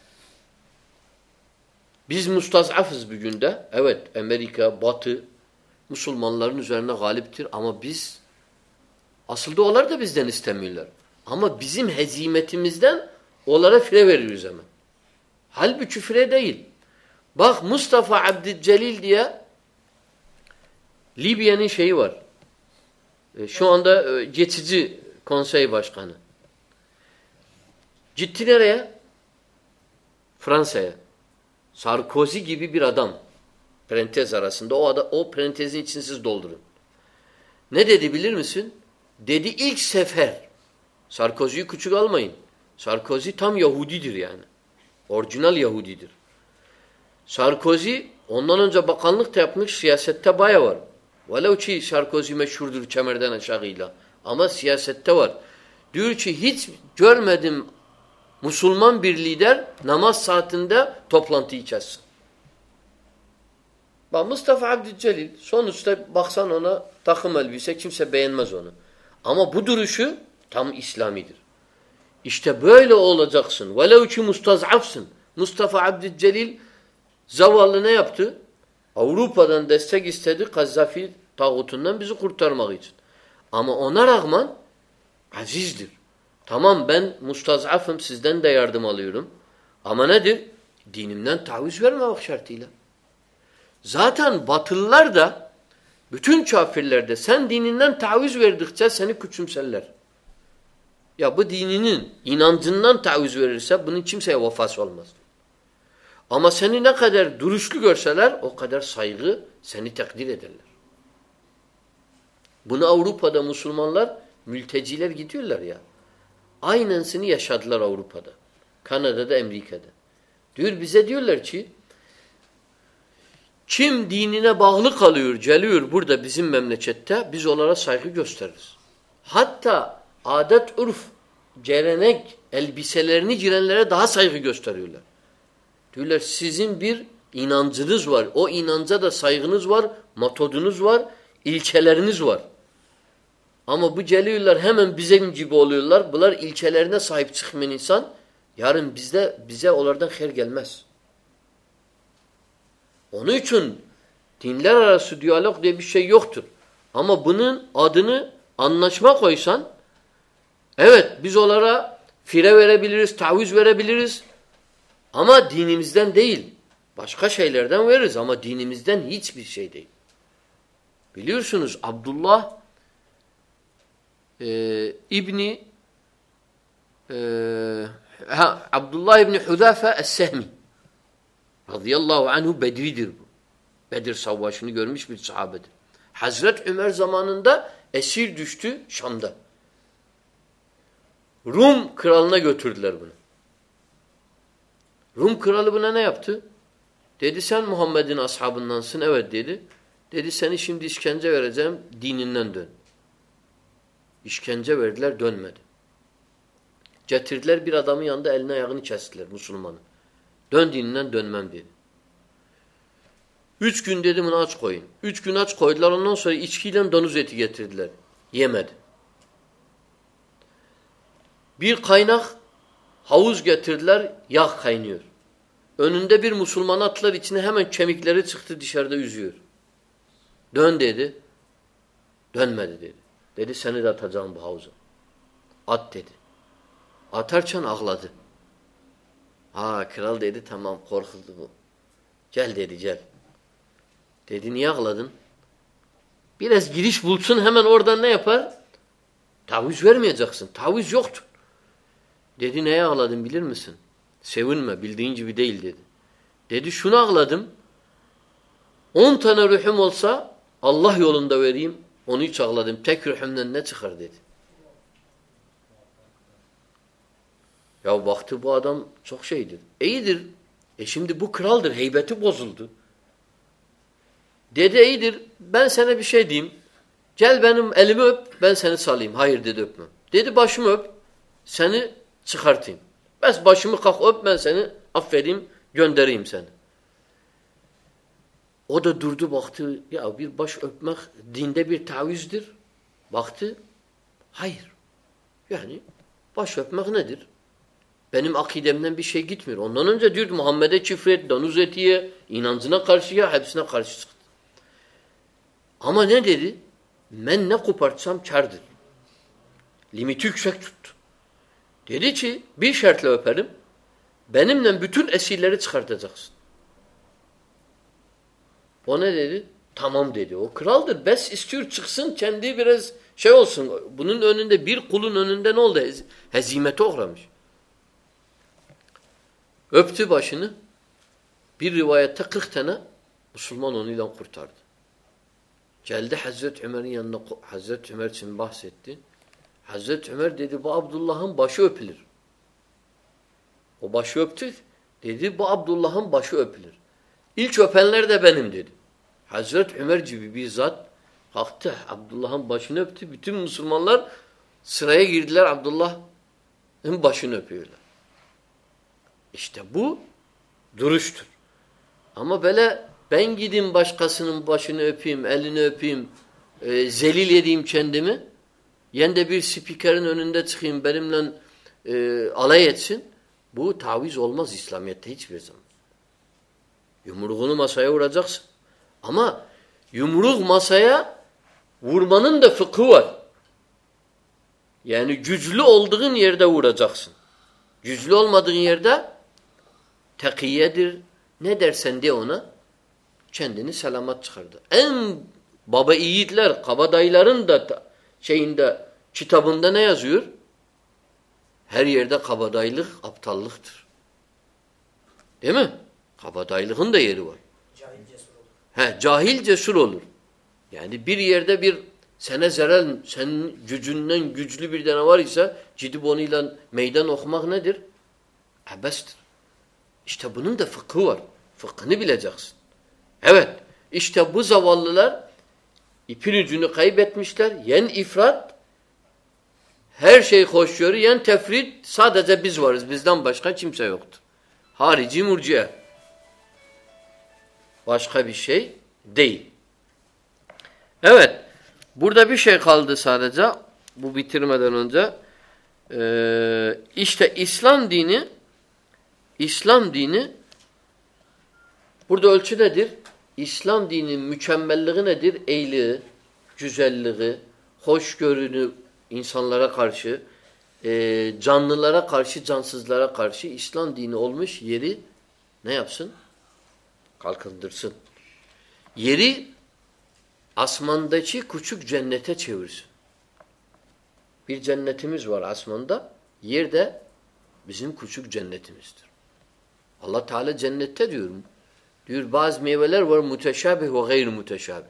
biz mustazafız bugün de. Evet, Amerika, Batı Müslümanların üzerine galiptir ama biz asıl da onlar da bizden istemiyorlar. Ama bizim hezimetimizden onlara fire veriyoruz hemen. Halbuki fire değil. Bak Mustafa Abdülcelil diye Libya'nın şeyi var. Şu anda geçici konsey başkanı. Gitti nereye? Fransa'ya. Sarkozy gibi bir adam. Parantez arasında. O, ada, o parantezin içini siz doldurun. Ne dedi bilir misin? Dedi ilk sefer. Sarkozy'yi küçük almayın. Sarkozy tam Yahudidir yani. Orijinal Yahudidir. Sarkozy ondan önce bakanlık da yapmış, siyasette baya var. Velev ki Sarkozy meşhurdur kemerden aşağıyla. Ama siyasette var. Diyor ki hiç görmedim Müslüman bir lider namaz saatinde toplantıyı kessin. Bak Mustafa Abdülcelil sonuçta baksan ona takım elbise kimse beğenmez onu. Ama bu duruşu tam İslamidir. İşte böyle olacaksın. Velev ki mustazafsın. Mustafa Abdülcelil zavallı ne yaptı? Avrupa'dan destek istedi Kazzafi tağutundan bizi kurtarmak için. Ama ona rağmen azizdir. Tamam ben mustazafım, sizden de yardım alıyorum. Ama nedir? Dinimden taviz vermemek şartıyla. Zaten Batılılar da bütün kafirlerde sen dininden taviz verdikçe seni küçümserler. Ya bu dininin inancından taviz verirse bunun kimseye vefası olmaz. Ama seni ne kadar duruşlu görseler o kadar saygı seni takdir ederler. Bunu Avrupa'da Müslümanlar, mülteciler gidiyorlar ya. Aynısını yaşadılar Avrupa'da. Kanada'da, Amerika'da. Diyor bize diyorlar ki kim dinine bağlı kalıyor, geliyor burada bizim memlekette biz onlara saygı gösteririz. Hatta adet, urf, gelenek, elbiselerini girenlere daha saygı gösteriyorlar. Diyorlar sizin bir inancınız var. O inanca da saygınız var, metodunuz var, ilkeleriniz var. Ama bu geliyorlar hemen bizim gibi oluyorlar. Bunlar ilkelerine sahip çıkmayan insan yarın bizde bize onlardan hayır gelmez. Onun için dinler arası diyalog diye bir şey yoktur. Ama bunun adını anlaşma koysan evet biz onlara fire verebiliriz, taviz verebiliriz. Ama dinimizden değil. Başka şeylerden veririz ama dinimizden hiçbir şey değil. Biliyorsunuz Abdullah e, İbni e, ha, Abdullah İbni Hudafe Es-Sehmi radıyallahu anhu Bedri'dir bu. Bedir savaşını görmüş bir sahabedir. Hazret Ömer zamanında esir düştü Şam'da. Rum kralına götürdüler bunu. Rum kralı buna ne yaptı? Dedi sen Muhammed'in ashabındansın. Evet dedi. Dedi seni şimdi işkence vereceğim. Dininden dön. İşkence verdiler dönmedi. Getirdiler bir adamın yanında elini ayağını kestiler Müslümanı. Dön dininden dönmem dedi. Üç gün dedi bunu aç koyun. Üç gün aç koydular ondan sonra içkiyle domuz eti getirdiler. Yemedi. Bir kaynak Havuz getirdiler, yağ kaynıyor. Önünde bir Müslüman atlar, içine hemen kemikleri çıktı, dışarıda yüzüyor. Dön dedi. Dönmedi dedi. Dedi seni de atacağım bu havuza. At dedi. Atarken ağladı. Ha kral dedi tamam korkuldu bu. Gel dedi gel. Dedi niye ağladın? Biraz giriş bulsun hemen oradan ne yapar? Taviz vermeyeceksin. Taviz yoktur. Dedi neye ağladın bilir misin? Sevinme bildiğin gibi değil dedi. Dedi şunu ağladım. On tane ruhum olsa Allah yolunda vereyim. Onu hiç ağladım. Tek ruhumdan ne çıkar dedi. Ya baktı bu adam çok şeydir. İyidir. E şimdi bu kraldır. Heybeti bozuldu. Dedi iyidir. Ben sana bir şey diyeyim. Gel benim elimi öp. Ben seni salayım. Hayır dedi öpmem. Dedi başımı öp. Seni çıkartayım. Bes başımı kalk öp ben seni affedeyim. Göndereyim seni. O da durdu baktı. Ya bir baş öpmek dinde bir tavizdir. Baktı. Hayır. Yani baş öpmek nedir? Benim akidemden bir şey gitmiyor. Ondan önce diyordu Muhammed'e çifret, danuz etiye, inancına karşıya, hepsine karşı çıktı. Ama ne dedi? Ben ne kopartsam kârdır. Limiti yüksek tuttu. Dedi ki bir şartla öperim. Benimle bütün esirleri çıkartacaksın. O ne dedi? Tamam dedi. O kraldır. Bes istiyor çıksın kendi biraz şey olsun. Bunun önünde bir kulun önünde ne oldu? Hezimete uğramış. Öptü başını. Bir rivayette kırk tane Müslüman onunla kurtardı. Geldi Hazreti Ömer'in yanına. Hazreti Ömer için bahsetti. Hazreti Ömer dedi bu Abdullah'ın başı öpülür. O başı öptü. Dedi bu Abdullah'ın başı öpülür. İlk öpenler de benim dedi. Hazreti Ömer gibi bir zat kalktı. Abdullah'ın başını öptü. Bütün Müslümanlar sıraya girdiler. Abdullah'ın başını öpüyorlar. İşte bu duruştur. Ama böyle ben gideyim başkasının başını öpeyim, elini öpeyim, e, zelil edeyim kendimi. Yen de bir spikerin önünde çıkayım benimle e, alay etsin. Bu taviz olmaz İslamiyet'te hiçbir zaman. Yumruğunu masaya vuracaksın. Ama yumruk masaya vurmanın da fıkhı var. Yani güçlü olduğun yerde vuracaksın. Güçlü olmadığın yerde tekiyedir. Ne dersen de ona kendini selamat çıkardı. En baba yiğitler, kabadayıların da şeyinde kitabında ne yazıyor? Her yerde kabadayılık aptallıktır. Değil mi? Kabadaylığın da yeri var. Cahil cesur olur. He, cahil cesur olur. Yani bir yerde bir sana zarar, senin gücünden güçlü bir tane var ise gidip onunla meydan okumak nedir? Abestir. İşte bunun da fıkhı var. Fıkhını bileceksin. Evet. İşte bu zavallılar ipin ucunu kaybetmişler. Yen ifrat her şey koşuyor. Yen tefrit sadece biz varız. Bizden başka kimse yoktur. Harici murciye. Başka bir şey değil. Evet. Burada bir şey kaldı sadece. Bu bitirmeden önce. Ee, işte İslam dini İslam dini burada ölçü nedir? İslam dininin mükemmelliği nedir? Eyliği, güzelliği, hoşgörünü insanlara karşı, e, canlılara karşı, cansızlara karşı İslam dini olmuş yeri ne yapsın? Kalkındırsın. Yeri asmandaki küçük cennete çevirsin. Bir cennetimiz var asmanda, yerde bizim küçük cennetimizdir. Allah Teala cennette diyor. Diyor bazı meyveler var müteşabih ve gayr müteşabih.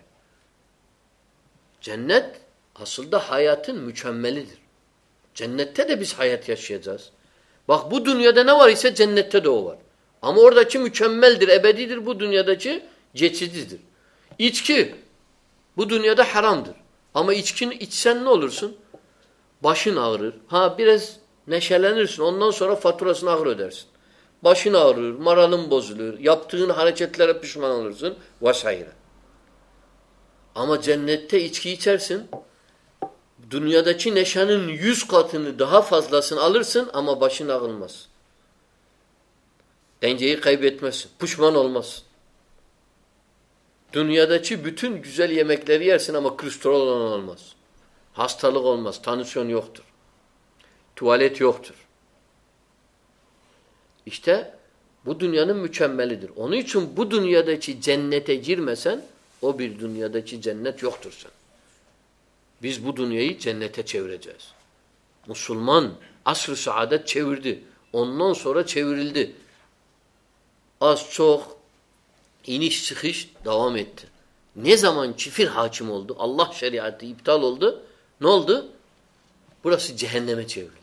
Cennet aslında hayatın mükemmelidir. Cennette de biz hayat yaşayacağız. Bak bu dünyada ne var ise cennette de o var. Ama oradaki mükemmeldir, ebedidir. Bu dünyadaki geçicidir. İçki bu dünyada haramdır. Ama içkini içsen ne olursun? Başın ağrır. Ha biraz neşelenirsin. Ondan sonra faturasını ağır ödersin. Başın ağrır, moralin bozulur. Yaptığın hareketlere pişman olursun. Vesaire. Ama cennette içki içersin. dünyadaki neşenin yüz katını daha fazlasını alırsın ama başın ağılmaz. Dengeyi kaybetmezsin. Pişman olmazsın. Dünyadaki bütün güzel yemekleri yersin ama kolesterol olan olmaz. Hastalık olmaz. Tansiyon yoktur. Tuvalet yoktur. İşte bu dünyanın mükemmelidir. Onun için bu dünyadaki cennete girmesen o bir dünyadaki cennet yoktur sen. Biz bu dünyayı cennete çevireceğiz. Müslüman asr-ı saadet çevirdi. Ondan sonra çevrildi. Az çok iniş çıkış devam etti. Ne zaman kifir hakim oldu, Allah şeriatı iptal oldu, ne oldu? Burası cehenneme çevrildi.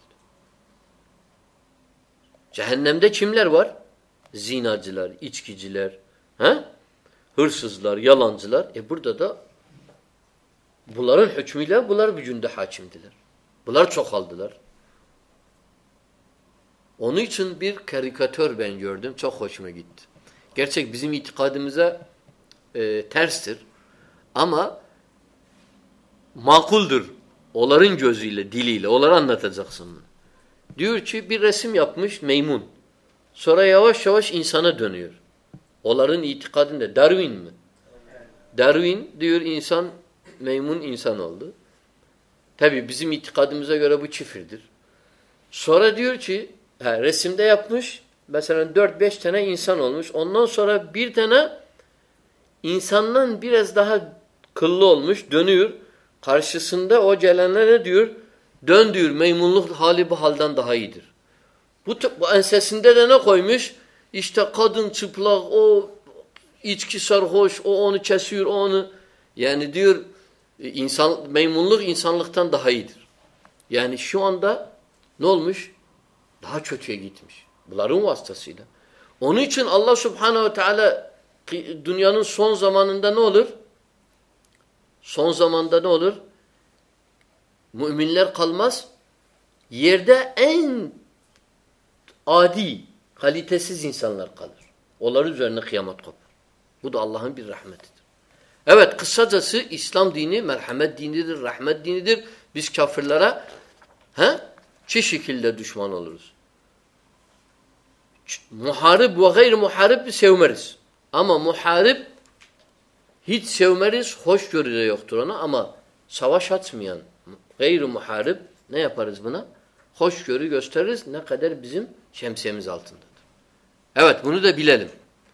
Cehennemde kimler var? Zinacılar, içkiciler, he? Hırsızlar, yalancılar. E burada da bunların hükmüyle bunlar bir günde hakimdiler. Bunlar çoğaldılar. Onun için bir karikatür ben gördüm. Çok hoşuma gitti. Gerçek bizim itikadımıza e, terstir. Ama makuldur. Onların gözüyle, diliyle. Onları anlatacaksın. Diyor ki bir resim yapmış meymun. Sonra yavaş yavaş insana dönüyor. Onların itikadında. Darwin mi? Darwin diyor insan, meymun insan oldu. Tabi bizim itikadımıza göre bu çifirdir. Sonra diyor ki he, resimde yapmış mesela dört beş tane insan olmuş. Ondan sonra bir tane insandan biraz daha kıllı olmuş dönüyor. Karşısında o gelenler ne diyor? Dön diyor meymunluk hali bu halden daha iyidir. Bu, bu ensesinde de ne koymuş? İşte kadın çıplak, o içki sarhoş, o onu kesiyor, o onu. Yani diyor insan, meymunluk insanlıktan daha iyidir. Yani şu anda ne olmuş? Daha kötüye gitmiş. Bunların vasıtasıyla. Onun için Allah Subhanahu ve Teala dünyanın son zamanında ne olur? Son zamanda ne olur? Müminler kalmaz. Yerde en adi, kalitesiz insanlar kalır. Onların üzerine kıyamet kopar. Bu da Allah'ın bir rahmetidir. Evet, kısacası İslam dini merhamet dinidir, rahmet dinidir. Biz kafirlere he, çi şekilde düşman oluruz. Muharip ve gayr muharip sevmeriz. Ama muharip hiç sevmeriz, hoşgörü de yoktur ona ama savaş açmayan gayr muharip ne yaparız buna? Hoşgörü gösteririz ne kadar bizim şemsiyemiz altındadır. Evet, bunu da bilelim.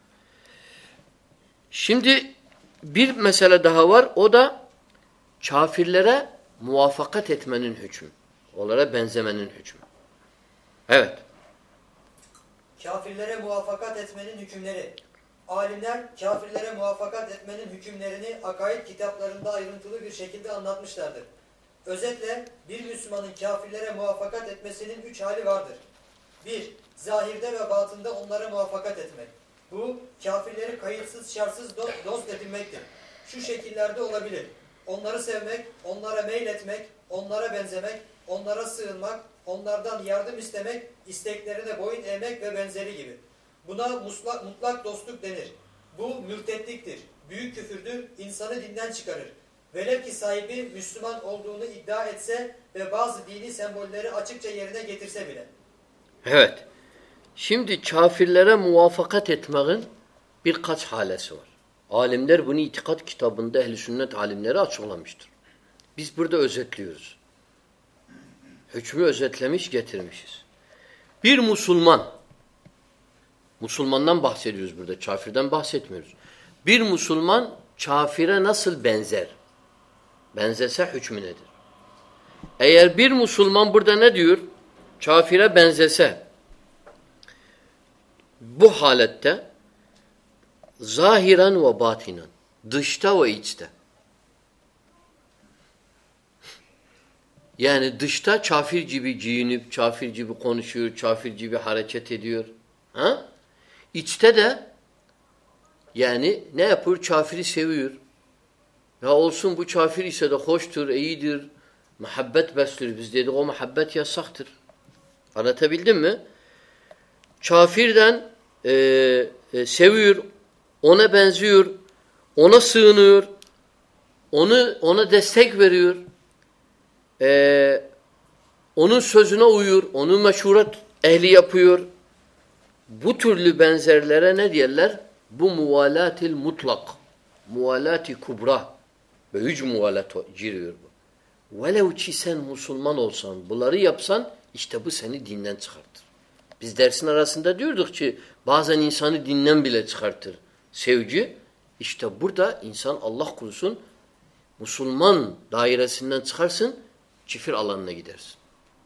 Şimdi bir mesele daha var. O da kafirlere muvaffakat etmenin hükmü. Onlara benzemenin hükmü. Evet. Kafirlere muvaffakat etmenin hükümleri. Alimler kafirlere muvaffakat etmenin hükümlerini akaid kitaplarında ayrıntılı bir şekilde anlatmışlardır. Özetle bir Müslümanın kafirlere muvaffakat etmesinin üç hali vardır. Bir, zahirde ve batında onlara muvaffakat etmek. Bu, kafirleri kayıtsız şartsız dost edinmektir. Şu şekillerde olabilir. Onları sevmek, onlara meyletmek, onlara benzemek, onlara sığınmak, onlardan yardım istemek, isteklerine boyun eğmek ve benzeri gibi. Buna mutlak, mutlak dostluk denir. Bu mürtetliktir, büyük küfürdür, insanı dinden çıkarır. Velev ki sahibi Müslüman olduğunu iddia etse ve bazı dini sembolleri açıkça yerine getirse bile. Evet. Şimdi kafirlere muvaffakat etmenin birkaç halesi var. Alimler bunu itikat kitabında ehl-i sünnet alimleri açıklamıştır. Biz burada özetliyoruz. Hükmü özetlemiş getirmişiz. Bir Müslüman, Müslümandan bahsediyoruz burada, kafirden bahsetmiyoruz. Bir Müslüman kafire nasıl benzer? Benzese hükmü nedir? Eğer bir Müslüman burada ne diyor? Kafire benzese, bu halette zahiren ve batinen, dışta ve içte. Yani dışta kafir gibi giyinip, kafir gibi konuşuyor, kafir gibi hareket ediyor. Ha? İçte de yani ne yapıyor? Kafiri seviyor. Ya olsun bu kafir ise de hoştur, iyidir, muhabbet besliyor. Biz dedik o muhabbet yasaktır. Anlatabildim mi? Kafirden e, e, seviyor, ona benziyor, ona sığınıyor, onu ona destek veriyor. Ee, onun sözüne uyuyor, onu meşhuret ehli yapıyor. Bu türlü benzerlere ne diyorlar? Bu muvalatil mutlak. Muvalati kubra. Büyük muvalat giriyor bu. Velev ki sen Müslüman olsan, bunları yapsan, işte bu seni dinden çıkartır. Biz dersin arasında diyorduk ki bazen insanı dinden bile çıkartır sevgi. İşte burada insan Allah korusun Müslüman dairesinden çıkarsın, kifir alanına gidersin.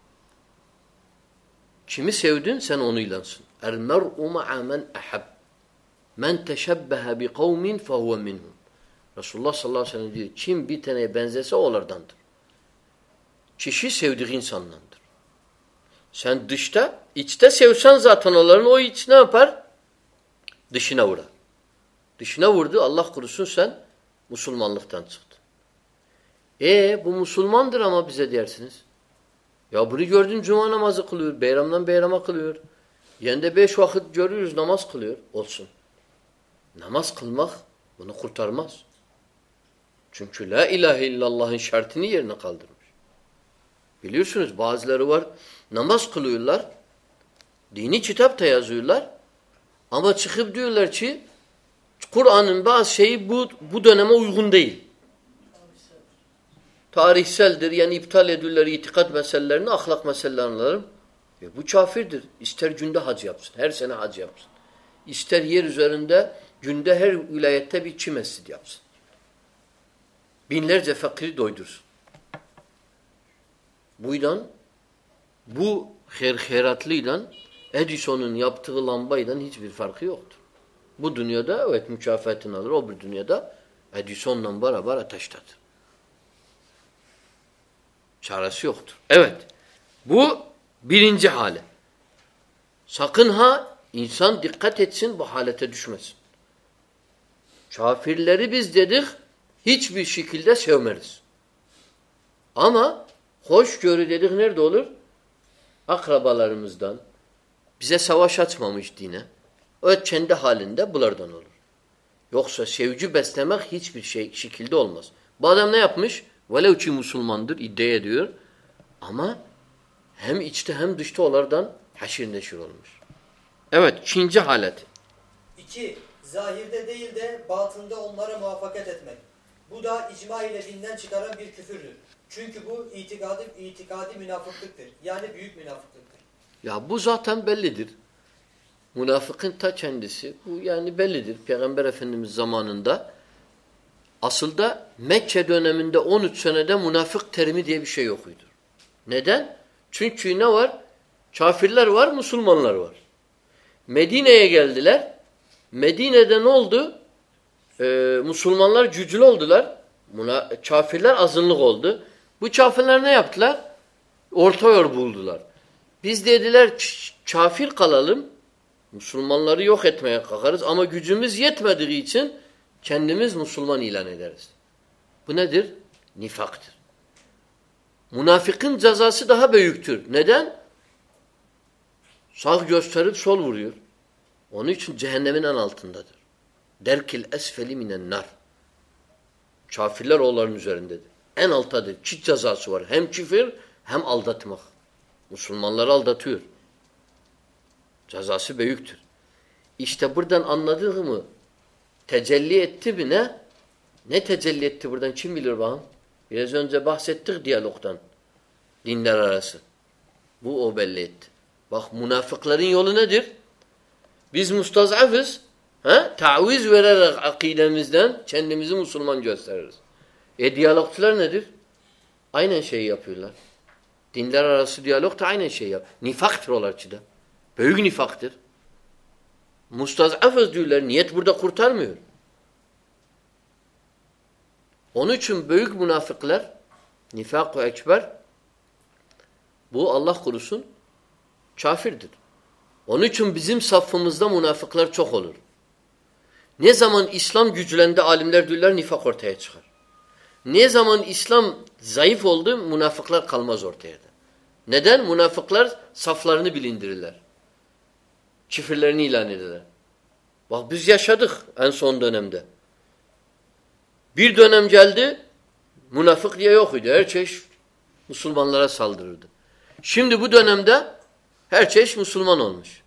Kimi sevdin sen onu ilansın. El mer'u ma'a men ahab. Men teşebbehe bi kavmin fehuve minhum. Resulullah sallallahu aleyhi ve sellem diyor, kim bir taneye benzese olardandır. Kişi sevdiği insandandır. Sen dışta, içte sevsen zaten onların o iç ne yapar? Dışına vurar. Dışına vurdu, Allah korusun sen Müslümanlıktan çıktın. E bu Müslümandır ama bize dersiniz. Ya bunu gördün cuma namazı kılıyor, bayramdan bayrama kılıyor. Yende beş vakit görüyoruz namaz kılıyor. Olsun. Namaz kılmak bunu kurtarmaz. Çünkü la ilahe illallah'ın şartını yerine kaldırmış. Biliyorsunuz bazıları var namaz kılıyorlar. Dini kitap da yazıyorlar. Ama çıkıp diyorlar ki Kur'an'ın bazı şeyi bu, bu döneme uygun değil. Tarihseldir. Yani iptal ediyorlar itikat meselelerini, ahlak meselelerini. E bu kafirdir. İster günde hac yapsın. Her sene hac yapsın. İster yer üzerinde günde her vilayette bir çi mescid yapsın. Binlerce fakiri doydursun. Buydan bu her heratlıyla Edison'un yaptığı lambayla hiçbir farkı yoktur. Bu dünyada evet mükafatını alır. O bir dünyada Edison'la beraber ateştedir. Çaresi yoktur. Evet. Bu birinci hali. Sakın ha insan dikkat etsin bu halete düşmesin. Kafirleri biz dedik hiçbir şekilde sevmeriz. Ama hoşgörü dedik nerede olur? Akrabalarımızdan. Bize savaş açmamış dine. O kendi halinde bunlardan olur. Yoksa sevgi beslemek hiçbir şey şekilde olmaz. Bu adam ne yapmış? Velev ki Müslümandır iddia ediyor. Ama hem içte hem dışta onlardan haşir neşir olmuş. Evet, ikinci halet. İki, zahirde değil de batında onlara muvaffakat etmek. Bu da icma ile dinden çıkaran bir küfürdür. Çünkü bu itikadi, itikadi münafıklıktır. Yani büyük münafıklıktır. Ya bu zaten bellidir. Münafıkın ta kendisi. Bu yani bellidir. Peygamber Efendimiz zamanında asıl da Mekke döneminde on üç senede münafık terimi diye bir şey yokuydu. Neden? Çünkü ne var? Kafirler var, Müslümanlar var. Medine'ye geldiler. Medine'de ne oldu? Ee, Müslümanlar güçlü oldular. Buna, kafirler azınlık oldu. Bu kafirler ne yaptılar? Orta yol buldular. Biz dediler kafir kalalım. Müslümanları yok etmeye kalkarız ama gücümüz yetmediği için kendimiz Müslüman ilan ederiz. Bu nedir? Nifaktır. Münafıkın cezası daha büyüktür. Neden? Sağ gösterip sol vuruyor. Onun için cehennemin en altındadır. Derkil esfeli minen nar. Kafirler onların üzerindedir. En alttadır. Çift cezası var. Hem küfür hem aldatmak. Müslümanları aldatıyor. Cezası büyüktür. İşte buradan anladığı mı? Tecelli etti mi ne? Ne tecelli etti buradan? Kim bilir bakalım? Biraz önce bahsettik diyalogdan. Dinler arası. Bu o belli etti. Bak münafıkların yolu nedir? Biz mustazafız. Ha? Taviz vererek akidemizden kendimizi Müslüman gösteririz. E diyalogçular nedir? Aynen şeyi yapıyorlar. Dinler arası diyalog da aynen şey yap. Nifaktır olarçı da. Büyük nifaktır. Mustazafız diyorlar. Niyet burada kurtarmıyor. Onun için büyük münafıklar nifak-ı ekber bu Allah korusun kafirdir. Onun için bizim safımızda münafıklar çok olur. Ne zaman İslam güçlendi alimler diyorlar nifak ortaya çıkar. Ne zaman İslam zayıf oldu münafıklar kalmaz ortaya da. Neden? Münafıklar saflarını bilindirirler. Küfürlerini ilan ederler. Bak biz yaşadık en son dönemde. Bir dönem geldi münafık diye yok idi. Her çeşit Müslümanlara saldırırdı. Şimdi bu dönemde her çeşit Müslüman olmuş.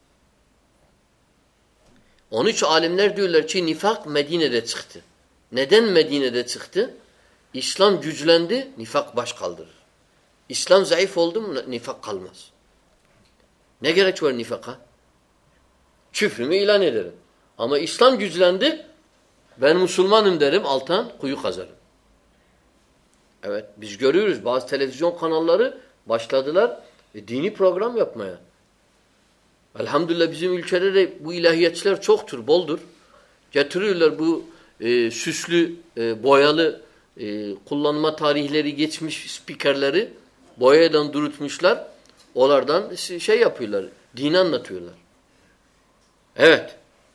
Onun için alimler diyorlar ki nifak Medine'de çıktı. Neden Medine'de çıktı? İslam güçlendi, nifak baş kaldırır. İslam zayıf oldu mu nifak kalmaz. Ne gerek var nifaka? Küfrümü ilan ederim. Ama İslam güçlendi, ben Müslümanım derim, alttan kuyu kazarım. Evet, biz görüyoruz bazı televizyon kanalları başladılar e, dini program yapmaya. Elhamdülillah bizim ülkede de bu ilahiyatçılar çoktur, boldur. Getiriyorlar bu e, süslü, e, boyalı, e, kullanma tarihleri geçmiş spikerleri boyadan durutmuşlar. Onlardan şey yapıyorlar, dini anlatıyorlar. Evet.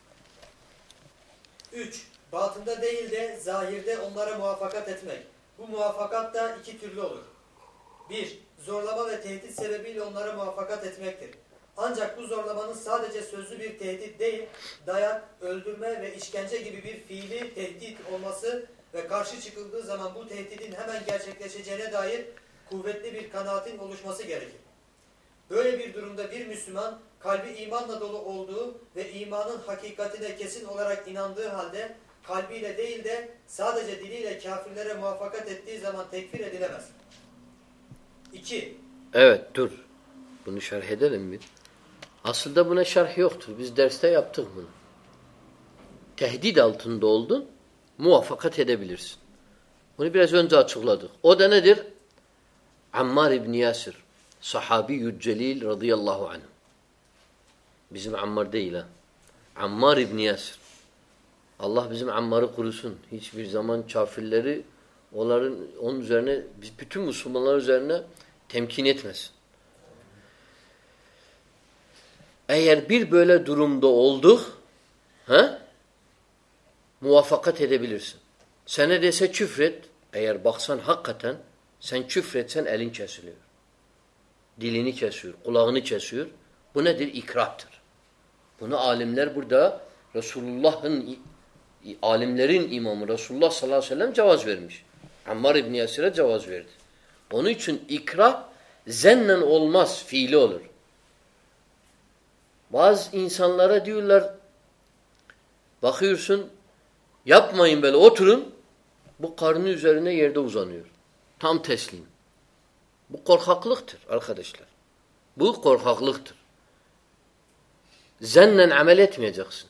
üç. Batında değil de zahirde onlara muvaffakat etmek. Bu muvaffakat da iki türlü olur. bir. Zorlama ve tehdit sebebiyle onlara muvaffakat etmektir. Ancak bu zorlamanın sadece sözlü bir tehdit değil, dayak, öldürme ve işkence gibi bir fiili tehdit olması ve karşı çıkıldığı zaman bu tehdidin hemen gerçekleşeceğine dair kuvvetli bir kanaatin oluşması gerekir. Böyle bir durumda bir Müslüman, kalbi imanla dolu olduğu ve imanın hakikatine kesin olarak inandığı halde, kalbiyle değil de sadece diliyle kafirlere muvaffakat ettiği zaman tekfir edilemez. iki. Evet, dur. Bunu şerh edelim mi? Aslında buna şerh yoktur. Biz derste yaptık bunu. Tehdit altında oldun, muvaffakat edebilirsin. Bunu biraz önce açıkladık. O da nedir? Ammar İbni Yasir, sahabi-yü celil radıyallahu anh. Bizim Ammar değil ha. Ammar İbni Yasir. Allah bizim Ammar'ı kurusun. Hiçbir zaman kafirleri onların onun üzerine, biz bütün Müslümanlar üzerine temkin etmesin. Eğer bir böyle durumda olduk, ha, muvaffakat edebilirsin. Sana dese küfret, eğer baksan hakikaten sen küfretsen elin kesiliyor. Dilini kesiyor, kulağını kesiyor. Bu nedir? İkrahtır. Bunu alimler burada Resulullah'ın alimlerin imamı Resulullah sallallahu aleyhi ve sellem cevaz vermiş. Ammar İbni Yasir'e cevaz verdi. Onun için ikrah zennen olmaz, fiili olur. Bazı insanlara diyorlar, bakıyorsun, yapmayın böyle, oturun, bu karnı üzerine yerde uzanıyor. Tam teslim. Bu korkaklıktır arkadaşlar. Bu korkaklıktır. Zennen amel etmeyeceksin.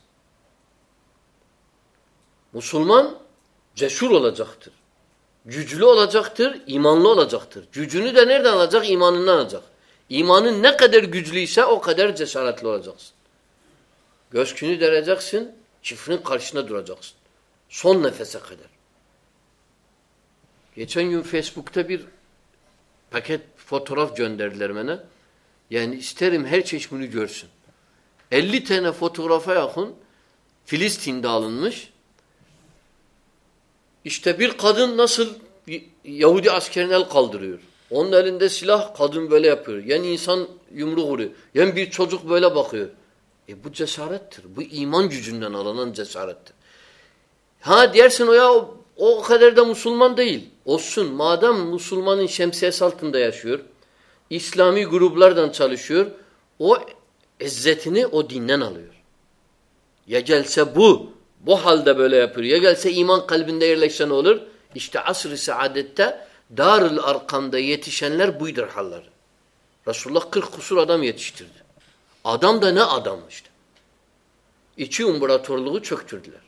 Müslüman cesur olacaktır. Güçlü olacaktır, imanlı olacaktır. Gücünü de nereden alacak? İmanından alacak. İmanın ne kadar güçlüyse o kadar cesaretli olacaksın. Göğsünü dereceksin, çifrin karşısına duracaksın. Son nefese kadar. Geçen gün Facebook'ta bir paket fotoğraf gönderdiler bana. Yani isterim her çeşit bunu görsün. elli tane fotoğrafa yakın Filistin'de alınmış. İşte bir kadın nasıl Yahudi askerine el kaldırıyor. Onun elinde silah, kadın böyle yapıyor. Yani insan yumruk vuruyor. Yani bir çocuk böyle bakıyor. E bu cesarettir. Bu iman gücünden alınan cesarettir. Ha dersin o ya o, o kadar da Müslüman değil. Olsun. Madem Müslümanın şemsiyesi altında yaşıyor, İslami gruplardan çalışıyor, o izzetini o dinden alıyor. Ya gelse bu, bu halde böyle yapıyor. Ya gelse iman kalbinde yerleşen olur. İşte asr-ı saadette Darül Arkam'da yetişenler buydur halleri. Resulullah kırk kusur adam yetiştirdi. Adam da ne adam işte. İki imparatorluğu çöktürdüler.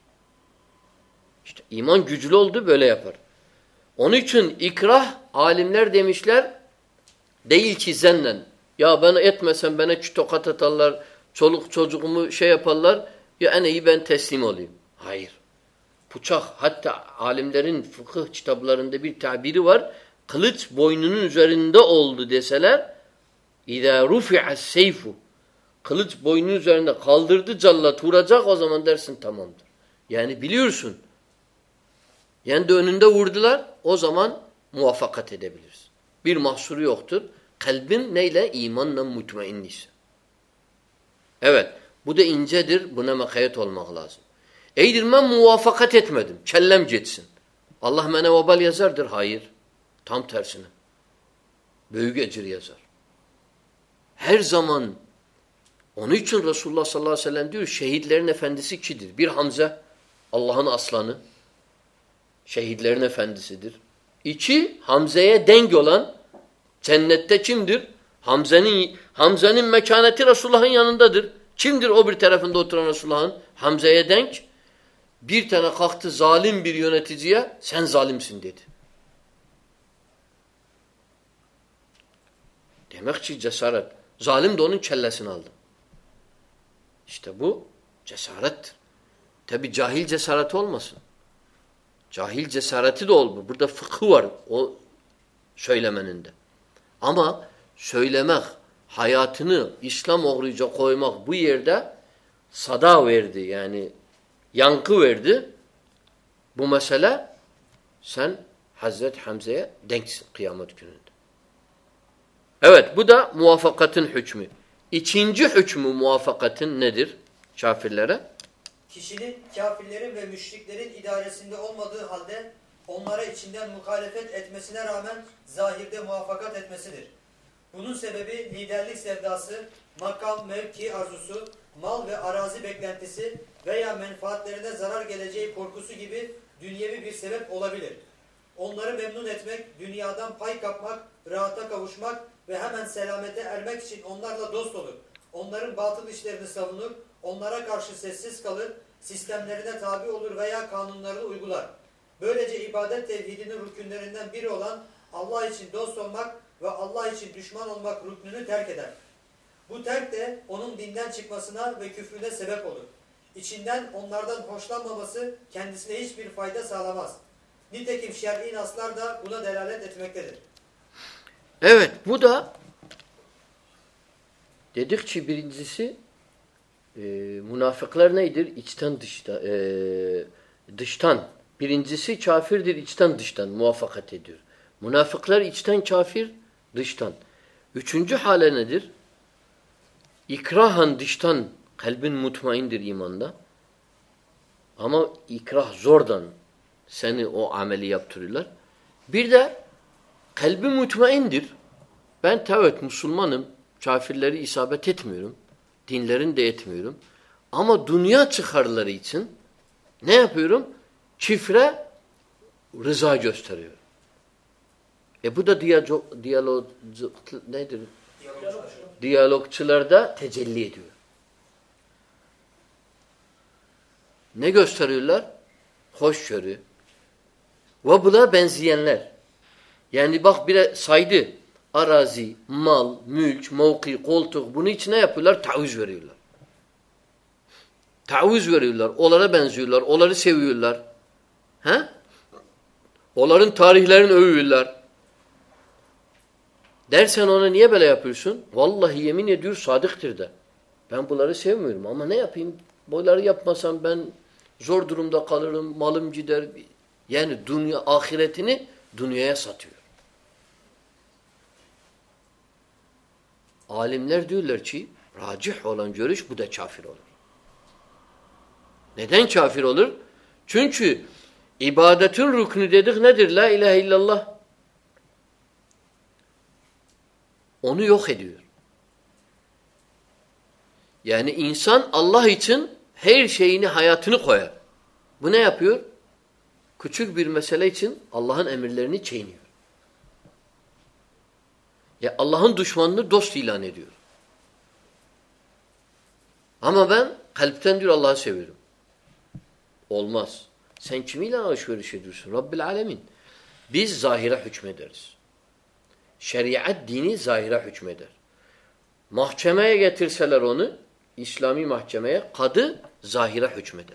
İşte iman güçlü oldu böyle yapar. Onun için ikrah alimler demişler değil ki zennen. Ya ben etmesem bana tokat atarlar, çoluk çocuğumu şey yaparlar ya en iyi ben teslim olayım. Hayır. Bıçak, hatta alimlerin fıkıh kitaplarında bir tabiri var. Kılıç boynunun üzerinde oldu deseler اِذَا رُفِعَ السَّيْفُ Kılıç boynunun üzerinde kaldırdı callat vuracak o zaman dersin tamamdır. Yani biliyorsun. Yani de önünde vurdular o zaman muvaffakat edebiliriz. Bir mahsuru yoktur. Kalbin neyle? İmanla mutmainnis. Evet. Bu da incedir. Buna mekayet olmak lazım. Eydir ben muvaffakat etmedim. Kellem geçsin. Allah bana vebal yazardır. Hayır. Tam tersine. Büyük ecir yazar. Her zaman onun için Resulullah sallallahu aleyhi ve sellem diyor şehitlerin efendisi kidir? Bir Hamza Allah'ın aslanı. Şehitlerin efendisidir. İki Hamza'ya denk olan cennette kimdir? Hamza'nın Hamza'nın mekaneti Resulullah'ın yanındadır. Kimdir o bir tarafında oturan Resulullah'ın? Hamza'ya denk. Bir tane kalktı zalim bir yöneticiye sen zalimsin dedi. Demek ki cesaret. Zalim de onun kellesini aldı. İşte bu cesarettir. Tabi cahil cesareti olmasın. Cahil cesareti de olmuyor. Burada fıkhı var o söylemenin de. Ama söylemek, hayatını İslam uğruyca koymak bu yerde sada verdi. Yani yankı verdi. Bu mesele sen Hazreti Hamza'ya denksin kıyamet gününde. Evet bu da muvafakatın hükmü. İkinci hükmü muvafakatın nedir kafirlere? Kişinin kafirlerin ve müşriklerin idaresinde olmadığı halde onlara içinden muhalefet etmesine rağmen zahirde muvaffakat etmesidir. Bunun sebebi liderlik sevdası, makam, mevki arzusu, mal ve arazi beklentisi veya menfaatlerine zarar geleceği korkusu gibi dünyevi bir sebep olabilir. Onları memnun etmek, dünyadan pay kapmak, rahata kavuşmak ve hemen selamete ermek için onlarla dost olur. Onların batıl işlerini savunur, onlara karşı sessiz kalır, sistemlerine tabi olur veya kanunlarını uygular. Böylece ibadet tevhidinin rükünlerinden biri olan Allah için dost olmak ve Allah için düşman olmak rüknünü terk eder. Bu terk de onun dinden çıkmasına ve küfrüne sebep olur. İçinden onlardan hoşlanmaması kendisine hiçbir fayda sağlamaz. Nitekim şer'i naslar da buna delalet etmektedir. Evet bu da dedik ki birincisi e, münafıklar neydir? İçten dışta, e, dıştan. Birincisi kafirdir içten dıştan muvaffakat ediyor. Münafıklar içten kafir dıştan. Üçüncü hale nedir? İkrahan dıştan kalbin mutmaindir imanda. Ama ikrah zordan seni o ameli yaptırırlar. Bir de kalbi mutmaindir. Ben evet Müslümanım. Kafirleri isabet etmiyorum. Dinlerini de etmiyorum. Ama dünya çıkarları için ne yapıyorum? Çifre rıza gösteriyor. E bu da diyalog, diyalog nedir? Diyalogçularda tecelli ediyor. Ne gösteriyorlar? Hoşgörü. Ve buna benzeyenler. Yani bak bir saydı. Arazi, mal, mülk, mevki, koltuk bunun içine yapıyorlar? Taviz veriyorlar. Taviz veriyorlar. Onlara benziyorlar. Onları seviyorlar. He? Onların tarihlerini övüyorlar. Dersen ona niye böyle yapıyorsun? Vallahi yemin ediyor sadıktır da. Ben bunları sevmiyorum ama ne yapayım? Bunları yapmasam ben zor durumda kalırım, malım gider. Yani dünya ahiretini dünyaya satıyor. Alimler diyorlar ki racih olan görüş bu da kafir olur. Neden kafir olur? Çünkü ibadetin rüknü dedik nedir? La ilahe illallah. Onu yok ediyor. Yani insan Allah için her şeyini, hayatını koyar. Bu ne yapıyor? Küçük bir mesele için Allah'ın emirlerini çiğniyor. Ya Allah'ın düşmanını dost ilan ediyor. Ama ben kalpten diyor Allah'ı seviyorum. Olmaz. Sen kimiyle alışveriş ediyorsun? Rabbil alemin. Biz zahire hükmederiz. Şeriat dini zahire hükmeder. Mahkemeye getirseler onu, İslami mahkemeye, kadı zahire hükmeder.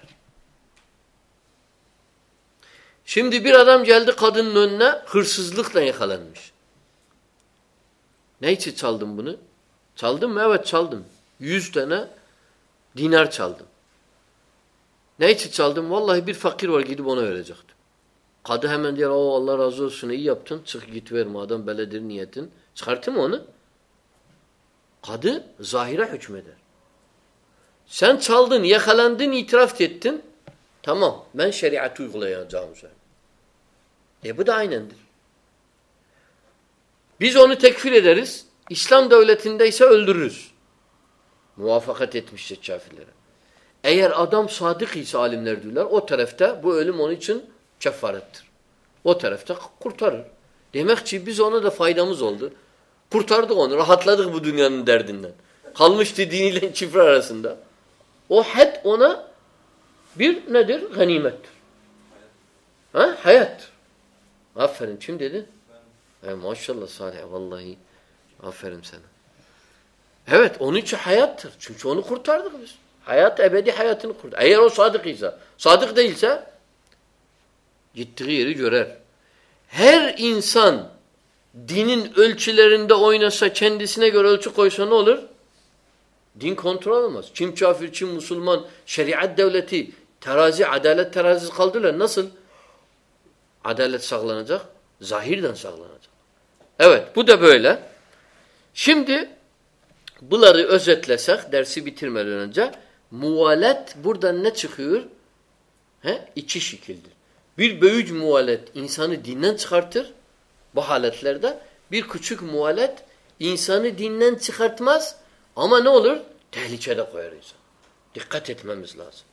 Şimdi bir adam geldi kadının önüne, hırsızlıkla yakalanmış. Ne için çaldın bunu? Çaldın mı? Evet çaldım. Yüz tane dinar çaldım. Ne için çaldım? Vallahi bir fakir var gidip ona verecektim. Kadı hemen diyor, o Allah razı olsun iyi yaptın. Çık git verme adam beledir niyetin. Çıkarttı mı onu? Kadı zahire hükmeder. Sen çaldın, yakalandın, itiraf ettin. Tamam ben şeriatı uygulayacağım üzerine. E bu da aynendir. Biz onu tekfir ederiz. İslam devletindeyse öldürürüz. Muvaffakat etmiştir kafirlere. Eğer adam sadık ise alimler diyorlar, o tarafta bu ölüm onun için kefarettir. O tarafta kurtarır. Demek ki biz ona da faydamız oldu. Kurtardık onu, rahatladık bu dünyanın derdinden. Kalmıştı diniyle küfür arasında. O had ona bir nedir? Ganimettir. Ha? Hayattır. Aferin. Kim dedi? E, maşallah Salih. Vallahi aferin sana. Evet, onun için hayattır. Çünkü onu kurtardık biz. Hayat ebedi hayatını kurtardık. Eğer o sadık ise, sadık değilse gittiği yeri görer. Her insan dinin ölçülerinde oynasa, kendisine göre ölçü koysa ne olur? Din kontrol olmaz. Kim kafir, kim Müslüman, şeriat devleti, terazi, adalet terazisi kaldırırlar. Nasıl? Adalet sağlanacak, zahirden sağlanacak. Evet, bu da böyle. Şimdi bunları özetlesek, dersi bitirmeden önce, muvalet buradan ne çıkıyor? He? İki şekildir. Bir büyük muvalet insanı dinden çıkartır, bu haletlerde. Bir küçük muvalet insanı dinden çıkartmaz ama ne olur? Tehlikede koyar insan. Dikkat etmemiz lazım.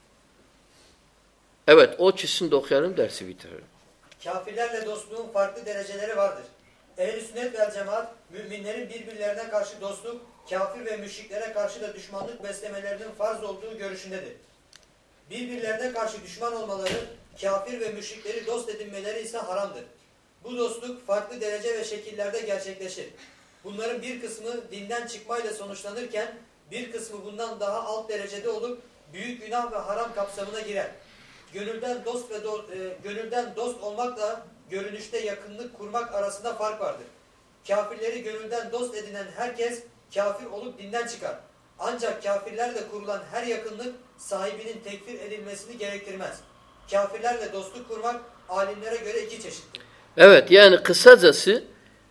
Evet, o çizsin de okuyalım, dersi bitirelim. Kafirlerle dostluğun farklı dereceleri vardır. Ehl-i sünnet vel cemaat, müminlerin birbirlerine karşı dostluk, kafir ve müşriklere karşı da düşmanlık beslemelerinin farz olduğu görüşündedir. Birbirlerine karşı düşman olmaları, kafir ve müşrikleri dost edinmeleri ise haramdır. Bu dostluk farklı derece ve şekillerde gerçekleşir. Bunların bir kısmı dinden çıkmayla sonuçlanırken, bir kısmı bundan daha alt derecede olup büyük günah ve haram kapsamına girer. Gönülden dost ve do e, gönülden dost olmakla görünüşte yakınlık kurmak arasında fark vardır. Kafirleri gönülden dost edinen herkes kafir olup dinden çıkar. Ancak kafirlerle kurulan her yakınlık sahibinin tekfir edilmesini gerektirmez. Kafirlerle dostluk kurmak alimlere göre iki çeşittir. Evet, yani kısacası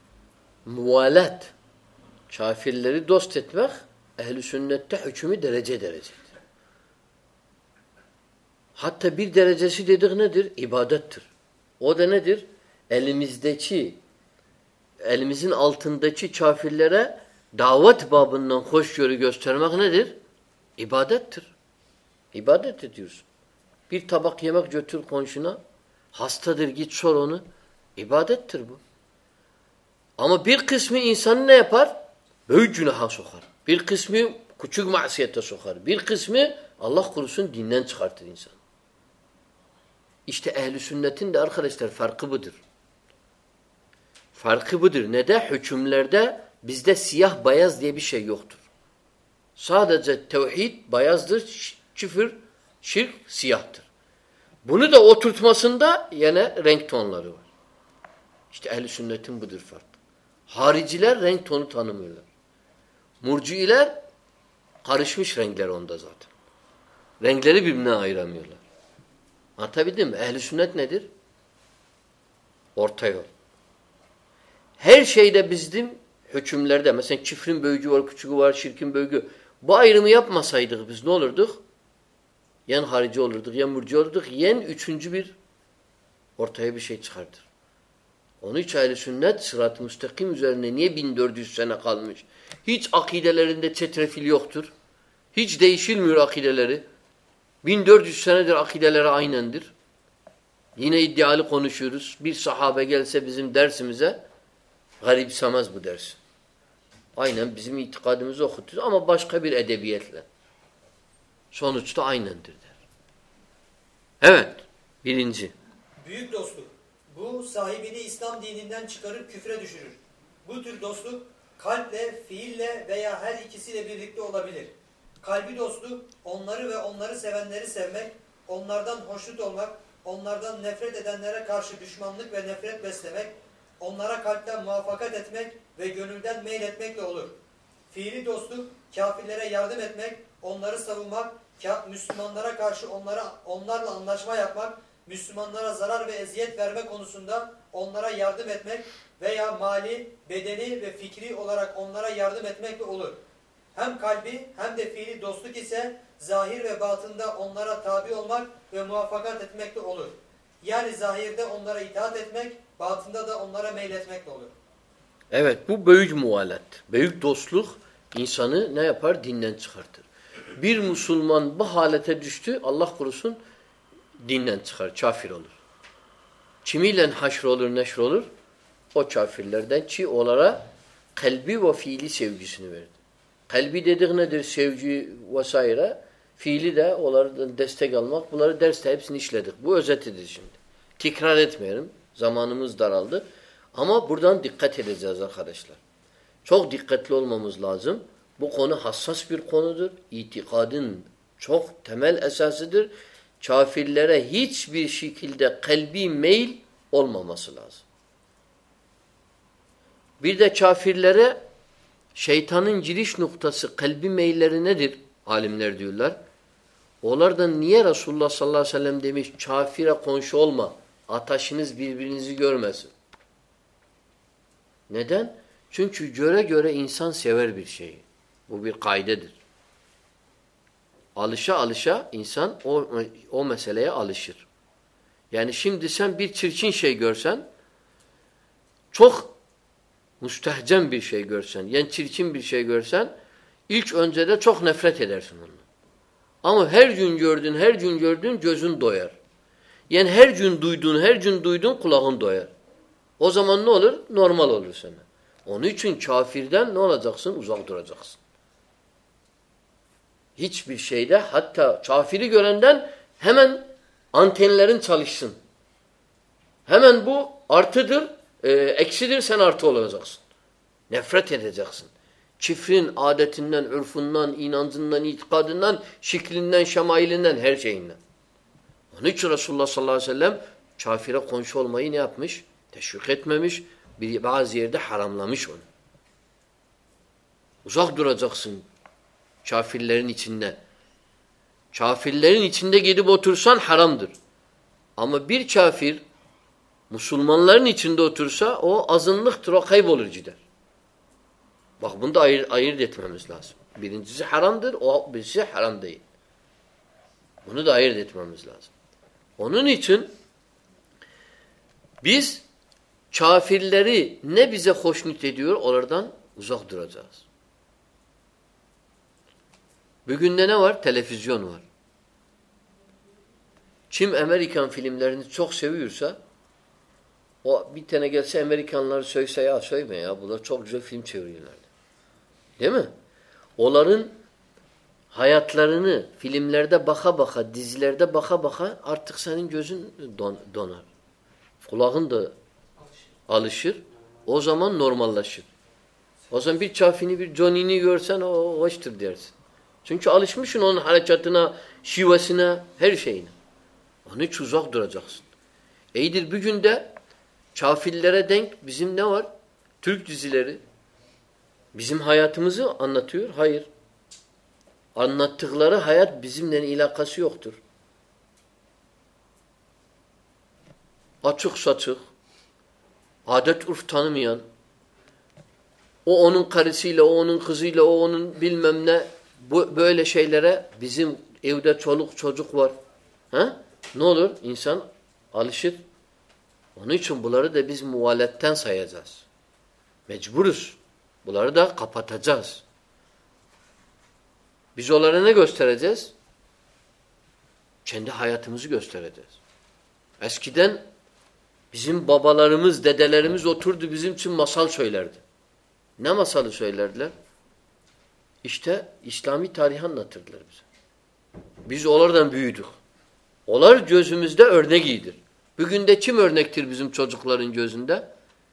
muvalat, kafirleri dost etmek ehl-i sünnette hükmü derece derecedir. Hatta bir derecesi dedik nedir? İbadettir. O da nedir? Elimizdeki, elimizin altındaki kafirlere davet babından hoşgörü göstermek nedir? İbadettir. İbadet ediyorsun. Bir tabak yemek götür komşuna, hastadır git sor onu. İbadettir bu. Ama bir kısmı insanı ne yapar? Büyük günaha sokar. Bir kısmı küçük masiyete sokar. Bir kısmı Allah korusun dinden çıkartır insan. İşte ehl-i sünnetin de arkadaşlar farkı budur. Farkı budur. Ne de hükümlerde bizde siyah beyaz diye bir şey yoktur. Sadece tevhid beyazdır, küfür, şirk siyahtır. Bunu da oturtmasında yine renk tonları var. İşte ehl-i sünnetin budur farkı. Hariciler renk tonu tanımıyorlar. Murciiler karışmış renkler onda zaten. Renkleri birbirine ayıramıyorlar. Anlatabildim mi? Ehl-i sünnet nedir? Orta yol. Her şeyde bizim hükümlerde, mesela küfrün büyüğü var, küçüğü var, şirkin büyüğü. Bu ayrımı yapmasaydık biz ne olurduk? Yen harici olurduk, yen murci olurduk, yen üçüncü bir ortaya bir şey çıkardır. Onun için ehl-i sünnet sırat-ı müstakim üzerine niye bin dört yüz sene kalmış? Hiç akidelerinde çetrefil yoktur. Hiç değişilmiyor akideleri. bin dört yüz senedir akideleri aynendir. Yine iddialı konuşuyoruz. Bir sahabe gelse bizim dersimize garipsemez bu ders. Aynen bizim itikadımızı okutuyoruz ama başka bir edebiyetle. Sonuçta aynendir der. Evet. Birinci. Büyük dostluk. Bu sahibini İslam dininden çıkarıp küfre düşürür. Bu tür dostluk kalple, fiille veya her ikisiyle birlikte olabilir. Kalbi dostluk, onları ve onları sevenleri sevmek, onlardan hoşnut olmak, onlardan nefret edenlere karşı düşmanlık ve nefret beslemek, onlara kalpten muvaffakat etmek ve gönülden meyletmekle olur. Fiili dostluk, kafirlere yardım etmek, onları savunmak, Müslümanlara karşı onlara, onlarla anlaşma yapmak, Müslümanlara zarar ve eziyet verme konusunda onlara yardım etmek veya mali, bedeni ve fikri olarak onlara yardım etmekle olur. Hem kalbi hem de fiili dostluk ise zahir ve batında onlara tabi olmak ve muvaffakat etmekle olur. Yani zahirde onlara itaat etmek, batında da onlara meyletmekle olur. Evet, bu büyük muhalet. Büyük dostluk insanı ne yapar? Dinden çıkartır. Bir Müslüman bu halete düştü, Allah korusun dinden çıkar, kafir olur. Kimiyle haşr olur, neşr olur? O kafirlerden ki onlara kalbi ve fiili sevgisini verdi. Kalbi dedik nedir? Sevgi vesaire. Fiili de onlardan destek almak. Bunları derste hepsini işledik. Bu özetidir şimdi. Tekrar etmeyelim. Zamanımız daraldı. Ama buradan dikkat edeceğiz arkadaşlar. Çok dikkatli olmamız lazım. Bu konu hassas bir konudur. İtikadın çok temel esasıdır. Kafirlere hiçbir şekilde kalbi meyil olmaması lazım. Bir de kafirlere şeytanın giriş noktası kalbi meyilleri nedir? Alimler diyorlar. Onlardan niye Resulullah sallallahu aleyhi ve sellem demiş kafire komşu olma. Ataşınız birbirinizi görmesin. Neden? Çünkü göre göre insan sever bir şeyi. Bu bir kaydedir. Alışa alışa insan o, o meseleye alışır. Yani şimdi sen bir çirkin şey görsen, çok müstehcen bir şey görsen, yani çirkin bir şey görsen, ilk önce de çok nefret edersin ondan. Ama her gün gördün, her gün gördün gözün doyar. Yani her gün duydun, her gün duydun kulağın doyar. O zaman ne olur? Normal olur sana. Onun için kafirden ne olacaksın? Uzak duracaksın. Hiçbir şeyde hatta kafiri görenden hemen antenlerin çalışsın. Hemen bu artıdır, e, eksidir sen artı olacaksın. Nefret edeceksin. Çifrin adetinden, ürfünden, inancından, itikadından, şeklinden, şemailinden, her şeyinden. Onun için Resulullah sallallahu aleyhi ve sellem kafire komşu olmayı ne yapmış? Teşvik etmemiş. Bir, bazı yerde haramlamış onu. Uzak duracaksın kafirlerin içinde. Kafirlerin içinde gidip otursan haramdır. Ama bir kafir Müslümanların içinde otursa o azınlıktır, o kaybolur gider. Bak bunu da ayır, ayırt etmemiz lazım. Birincisi haramdır, o birisi haram değil. Bunu da ayırt etmemiz lazım. Onun için biz kafirleri ne bize hoşnut ediyor, oradan uzak duracağız. Bugün de ne var? Televizyon var. Kim Amerikan filmlerini çok seviyorsa o bir tane gelse Amerikanları söylese ya söyleme ya bunlar çok güzel film çeviriyorlar. Değil mi? Onların hayatlarını filmlerde baka baka, dizilerde baka baka artık senin gözün don, donar. Kulağın da alışır. O zaman normallaşır. O zaman bir Çafini, bir Johnny'ni görsen o hoştur dersin. Çünkü alışmışsın onun harekatına, şivesine, her şeyine. Onun için uzak duracaksın. İyidir bir günde kafirlere denk bizim ne var? Türk dizileri. Bizim hayatımızı anlatıyor. Hayır. Anlattıkları hayat bizimle ilakası yoktur. Açık saçık, adet urf tanımayan, o onun karısıyla, o onun kızıyla, o onun bilmem ne, bu, böyle şeylere bizim evde çoluk çocuk var. Ha? Ne olur? İnsan alışır. Onun için bunları da biz muhalletten sayacağız. Mecburuz. Bunları da kapatacağız. Biz onlara ne göstereceğiz? Kendi hayatımızı göstereceğiz. Eskiden bizim babalarımız, dedelerimiz oturdu bizim için masal söylerdi. Ne masalı söylerdiler? İşte İslami tarihi anlatırdılar bize. Biz onlardan büyüdük. Onlar gözümüzde örnek iyidir. Bugün de kim örnektir bizim çocukların gözünde?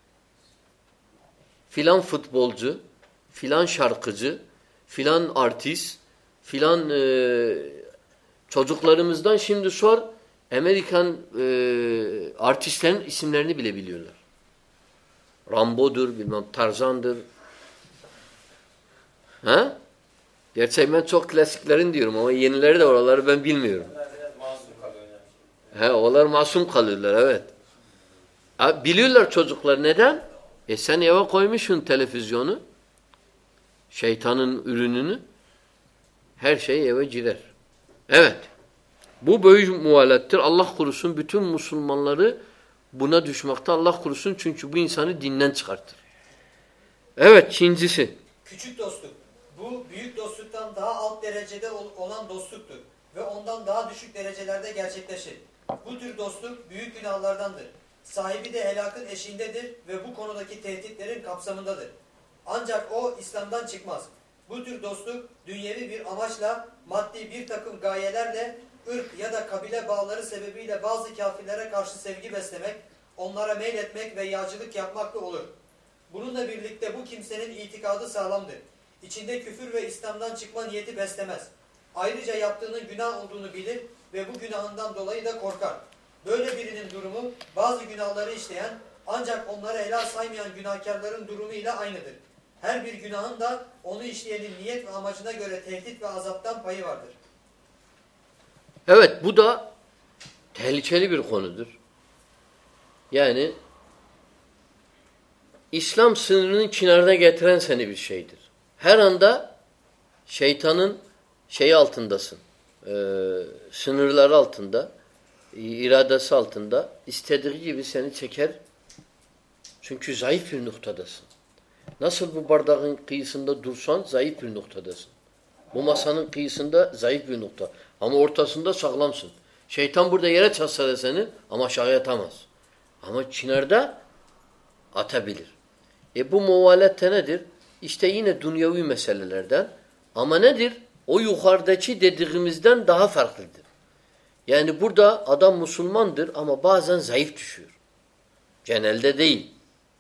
Filan futbolcu, filan şarkıcı, filan artist, filan e, çocuklarımızdan şimdi sor Amerikan e, artistlerin isimlerini bile biliyorlar. Rambo'dur, bilmem Tarzan'dır. Ha? Gerçi ben çok klasiklerin diyorum ama yenileri de oraları ben bilmiyorum. He, onlar masum kalıyorlar, evet. Ha, biliyorlar çocuklar neden? E sen eve koymuşsun televizyonu, şeytanın ürününü, her şey eve girer. Evet, bu büyük muhalettir. Allah korusun bütün Müslümanları buna düşmekte Allah korusun çünkü bu insanı dinden çıkartır. Evet, ikincisi. Küçük dostluk. Bu büyük dostluktan daha alt derecede olan dostluktur ve ondan daha düşük derecelerde gerçekleşir. Bu tür dostluk büyük günahlardandır. Sahibi de helakın eşiğindedir ve bu konudaki tehditlerin kapsamındadır. Ancak o İslam'dan çıkmaz. Bu tür dostluk dünyevi bir amaçla, maddi bir takım gayelerle, ırk ya da kabile bağları sebebiyle bazı kafirlere karşı sevgi beslemek, onlara meyletmek ve yağcılık yapmakla olur. Bununla birlikte bu kimsenin itikadı sağlamdır. İçinde küfür ve İslam'dan çıkma niyeti beslemez. Ayrıca yaptığının günah olduğunu bilir ve bu günahından dolayı da korkar. Böyle birinin durumu bazı günahları işleyen ancak onları helal saymayan günahkarların durumuyla aynıdır. Her bir günahın da onu işleyenin niyet ve amacına göre tehdit ve azaptan payı vardır. Evet, bu da tehlikeli bir konudur. Yani İslam sınırının kenarına getiren seni bir şeydir. Her anda şeytanın şeyi altındasın. E, sınırları altında, iradesi altında istediği gibi seni çeker. Çünkü zayıf bir noktadasın. Nasıl bu bardağın kıyısında dursan zayıf bir noktadasın. Bu masanın kıyısında zayıf bir nokta. Ama ortasında sağlamsın. Şeytan burada yere çatsa da seni ama aşağıya atamaz. Ama çinarda atabilir. E bu muvalette nedir? İşte yine dünyevi meselelerden. Ama nedir? O yukarıdaki dediğimizden daha farklıdır. Yani burada adam Müslümandır ama bazen zayıf düşüyor. Genelde değil.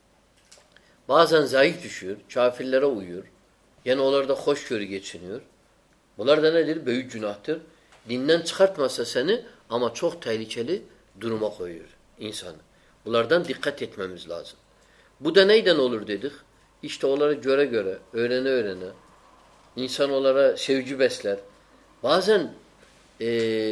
Bazen zayıf düşüyor. Kafirlere uyuyor. Yani onlarda hoşgörü geçiniyor. Bunlar da nedir? Büyük günahtır. Dinden çıkartmasa seni ama çok tehlikeli duruma koyuyor insanı. Bunlardan dikkat etmemiz lazım. Bu da neyden olur dedik? İşte onları göre göre, öğrene öğrene, insan onlara sevgi besler. Bazen e,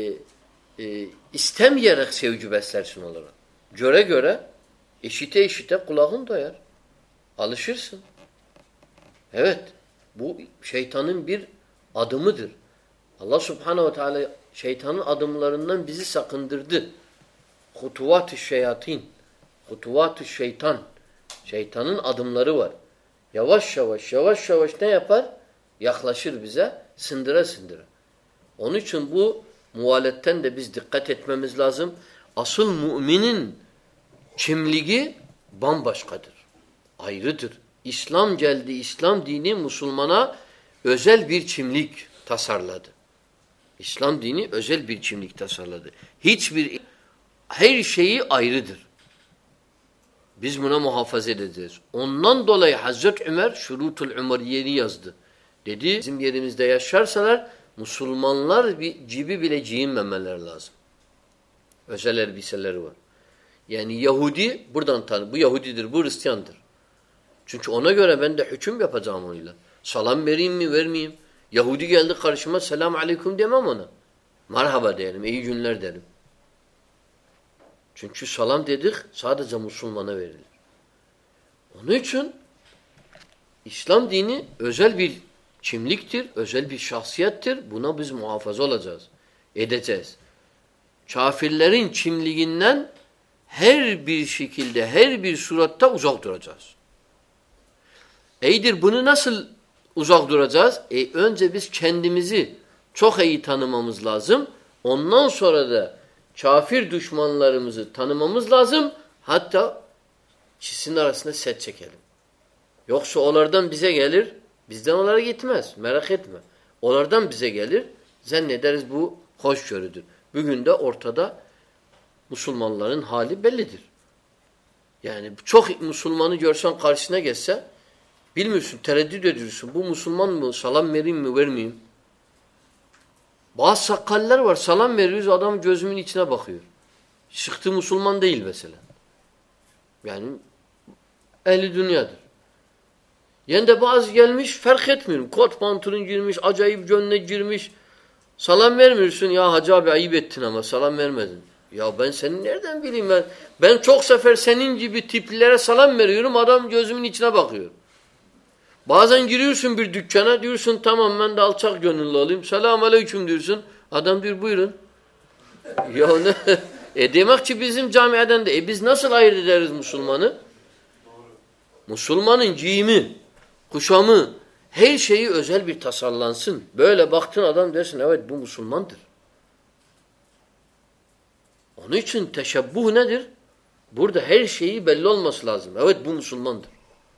e, istemeyerek sevgi beslersin onlara. Göre göre, eşite eşite kulağın doyar. Alışırsın. Evet, bu şeytanın bir adımıdır. Allah Subhanahu ve Teala şeytanın adımlarından bizi sakındırdı. Hutuvat-ı şeyatin, hutuvat-ı şeytan. Şeytanın adımları var. Yavaş yavaş, yavaş yavaş ne yapar? Yaklaşır bize, sındıra sındıra. Onun için bu muhaletten de biz dikkat etmemiz lazım. Asıl müminin kimliği bambaşkadır. Ayrıdır. İslam geldi, İslam dini Müslümana özel bir kimlik tasarladı. İslam dini özel bir kimlik tasarladı. Hiçbir, her şeyi ayrıdır. Biz buna muhafaza edeceğiz. Ondan dolayı Hazreti Ömer Şurutul Umariye'ni yazdı. Dedi, bizim yerimizde yaşarsalar Müslümanlar gibi bile giyinmemeler lazım. Özel elbiseleri var. Yani Yahudi buradan tanı. Bu Yahudidir, bu Hristiyandır. Çünkü ona göre ben de hüküm yapacağım onunla. Salam vereyim mi, vermeyeyim? Yahudi geldi karşıma, selam aleyküm demem ona. Merhaba diyelim, iyi günler derim. Çünkü salam dedik sadece Müslümana verilir. Onun için İslam dini özel bir kimliktir, özel bir şahsiyettir. Buna biz muhafaza olacağız, edeceğiz. Kafirlerin kimliğinden her bir şekilde, her bir suratta uzak duracağız. İyidir, bunu nasıl uzak duracağız? E, önce biz kendimizi çok iyi tanımamız lazım. Ondan sonra da kafir düşmanlarımızı tanımamız lazım. Hatta ikisinin arasında set çekelim. Yoksa onlardan bize gelir, bizden onlara gitmez. Merak etme. Onlardan bize gelir, zannederiz bu hoşgörüdür. Bugün de ortada Müslümanların hali bellidir. Yani çok Müslümanı görsen karşısına geçse, bilmiyorsun, tereddüt ediyorsun. Bu Müslüman mı? Salam vereyim mi, vermeyeyim? Bazı sakallar var. Salam veriyoruz, adam gözümün içine bakıyor. Çıktı Müslüman değil mesela. Yani ehli dünyadır. Yani de bazı gelmiş, fark etmiyorum. Kot pantolon girmiş, acayip gömlek girmiş. Salam vermiyorsun. Ya hacı abi ayıp ettin ama salam vermedin. Ya ben seni nereden bileyim ben? Ben çok sefer senin gibi tiplilere salam veriyorum. Adam gözümün içine bakıyor. Bazen giriyorsun bir dükkana, diyorsun tamam ben de alçak gönüllü olayım. Selamun aleyküm diyorsun. Adam diyor buyurun. Ya ne? E demek ki bizim camiaden de. E biz nasıl ayırt ederiz Müslümanı? Müslümanın giyimi, kuşamı, her şeyi özel bir tasarlansın. Böyle baktın adam dersin evet bu Müslümandır. Onun için teşebbuh nedir? Burada her şeyi belli olması lazım. Evet bu Müslümandır.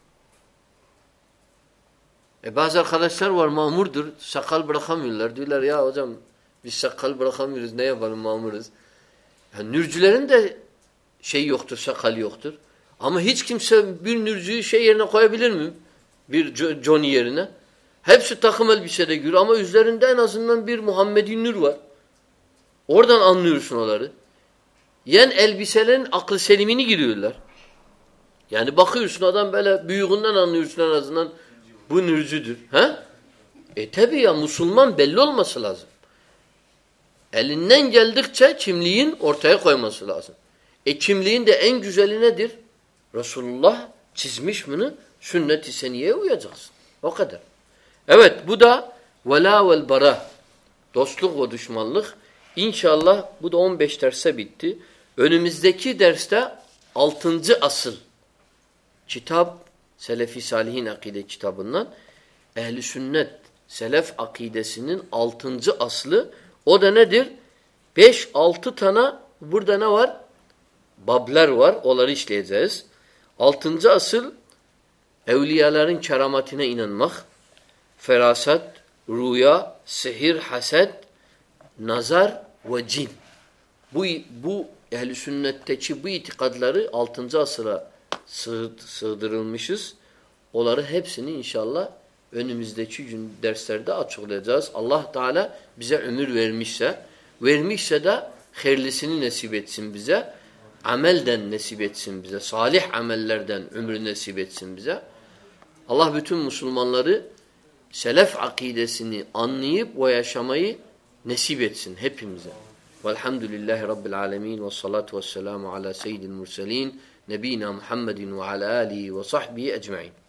E bazı arkadaşlar var mamurdur. Sakal bırakamıyorlar. Diyorlar ya hocam biz sakal bırakamıyoruz. Ne yapalım mamuruz. Yani nürcülerin de şey yoktur, sakal yoktur. Ama hiç kimse bir nürcüyü şey yerine koyabilir mi? Bir Johnny yerine. Hepsi takım elbisede giriyor ama üzerinde en azından bir Muhammedi Nur var. Oradan anlıyorsun onları. Yen elbiselerin aklı selimini giriyorlar. Yani bakıyorsun adam böyle büyüğünden anlıyorsun en azından bu nürcüdür. He? E tabi ya Müslüman belli olması lazım. Elinden geldikçe kimliğin ortaya koyması lazım. E kimliğin de en güzeli nedir? Resulullah çizmiş bunu. Sünnet-i seniyeye uyacaksın. O kadar. Evet bu da vela vel bara. Dostluk ve düşmanlık. İnşallah bu da on beş derse bitti. Önümüzdeki derste altıncı asıl kitap Selefi Salihin Akide kitabından Ehl-i Sünnet Selef akidesinin altıncı aslı o da nedir? beş altı tane burada ne var? Bablar var. Onları işleyeceğiz. Altıncı asıl evliyaların kerametine inanmak, ferasat, rüya, sihir, haset, nazar ve cin. Bu, bu ehl-i sünnetteki bu itikadları altıncı asıra sığdırılmışız. Onları hepsini inşallah önümüzdeki gün derslerde açıklayacağız. Allah Teala bize ömür vermişse, vermişse de hayırlısını nasip etsin bize. Amelden nasip etsin bize. Salih amellerden ömrü nasip etsin bize. Allah bütün Müslümanları selef akidesini anlayıp ve yaşamayı nasip etsin hepimize. Velhamdülillahi Rabbil alemin ve salatu ve selamu ala seyyidil murselin nebina Muhammedin ve ala alihi ve sahbihi ecmain.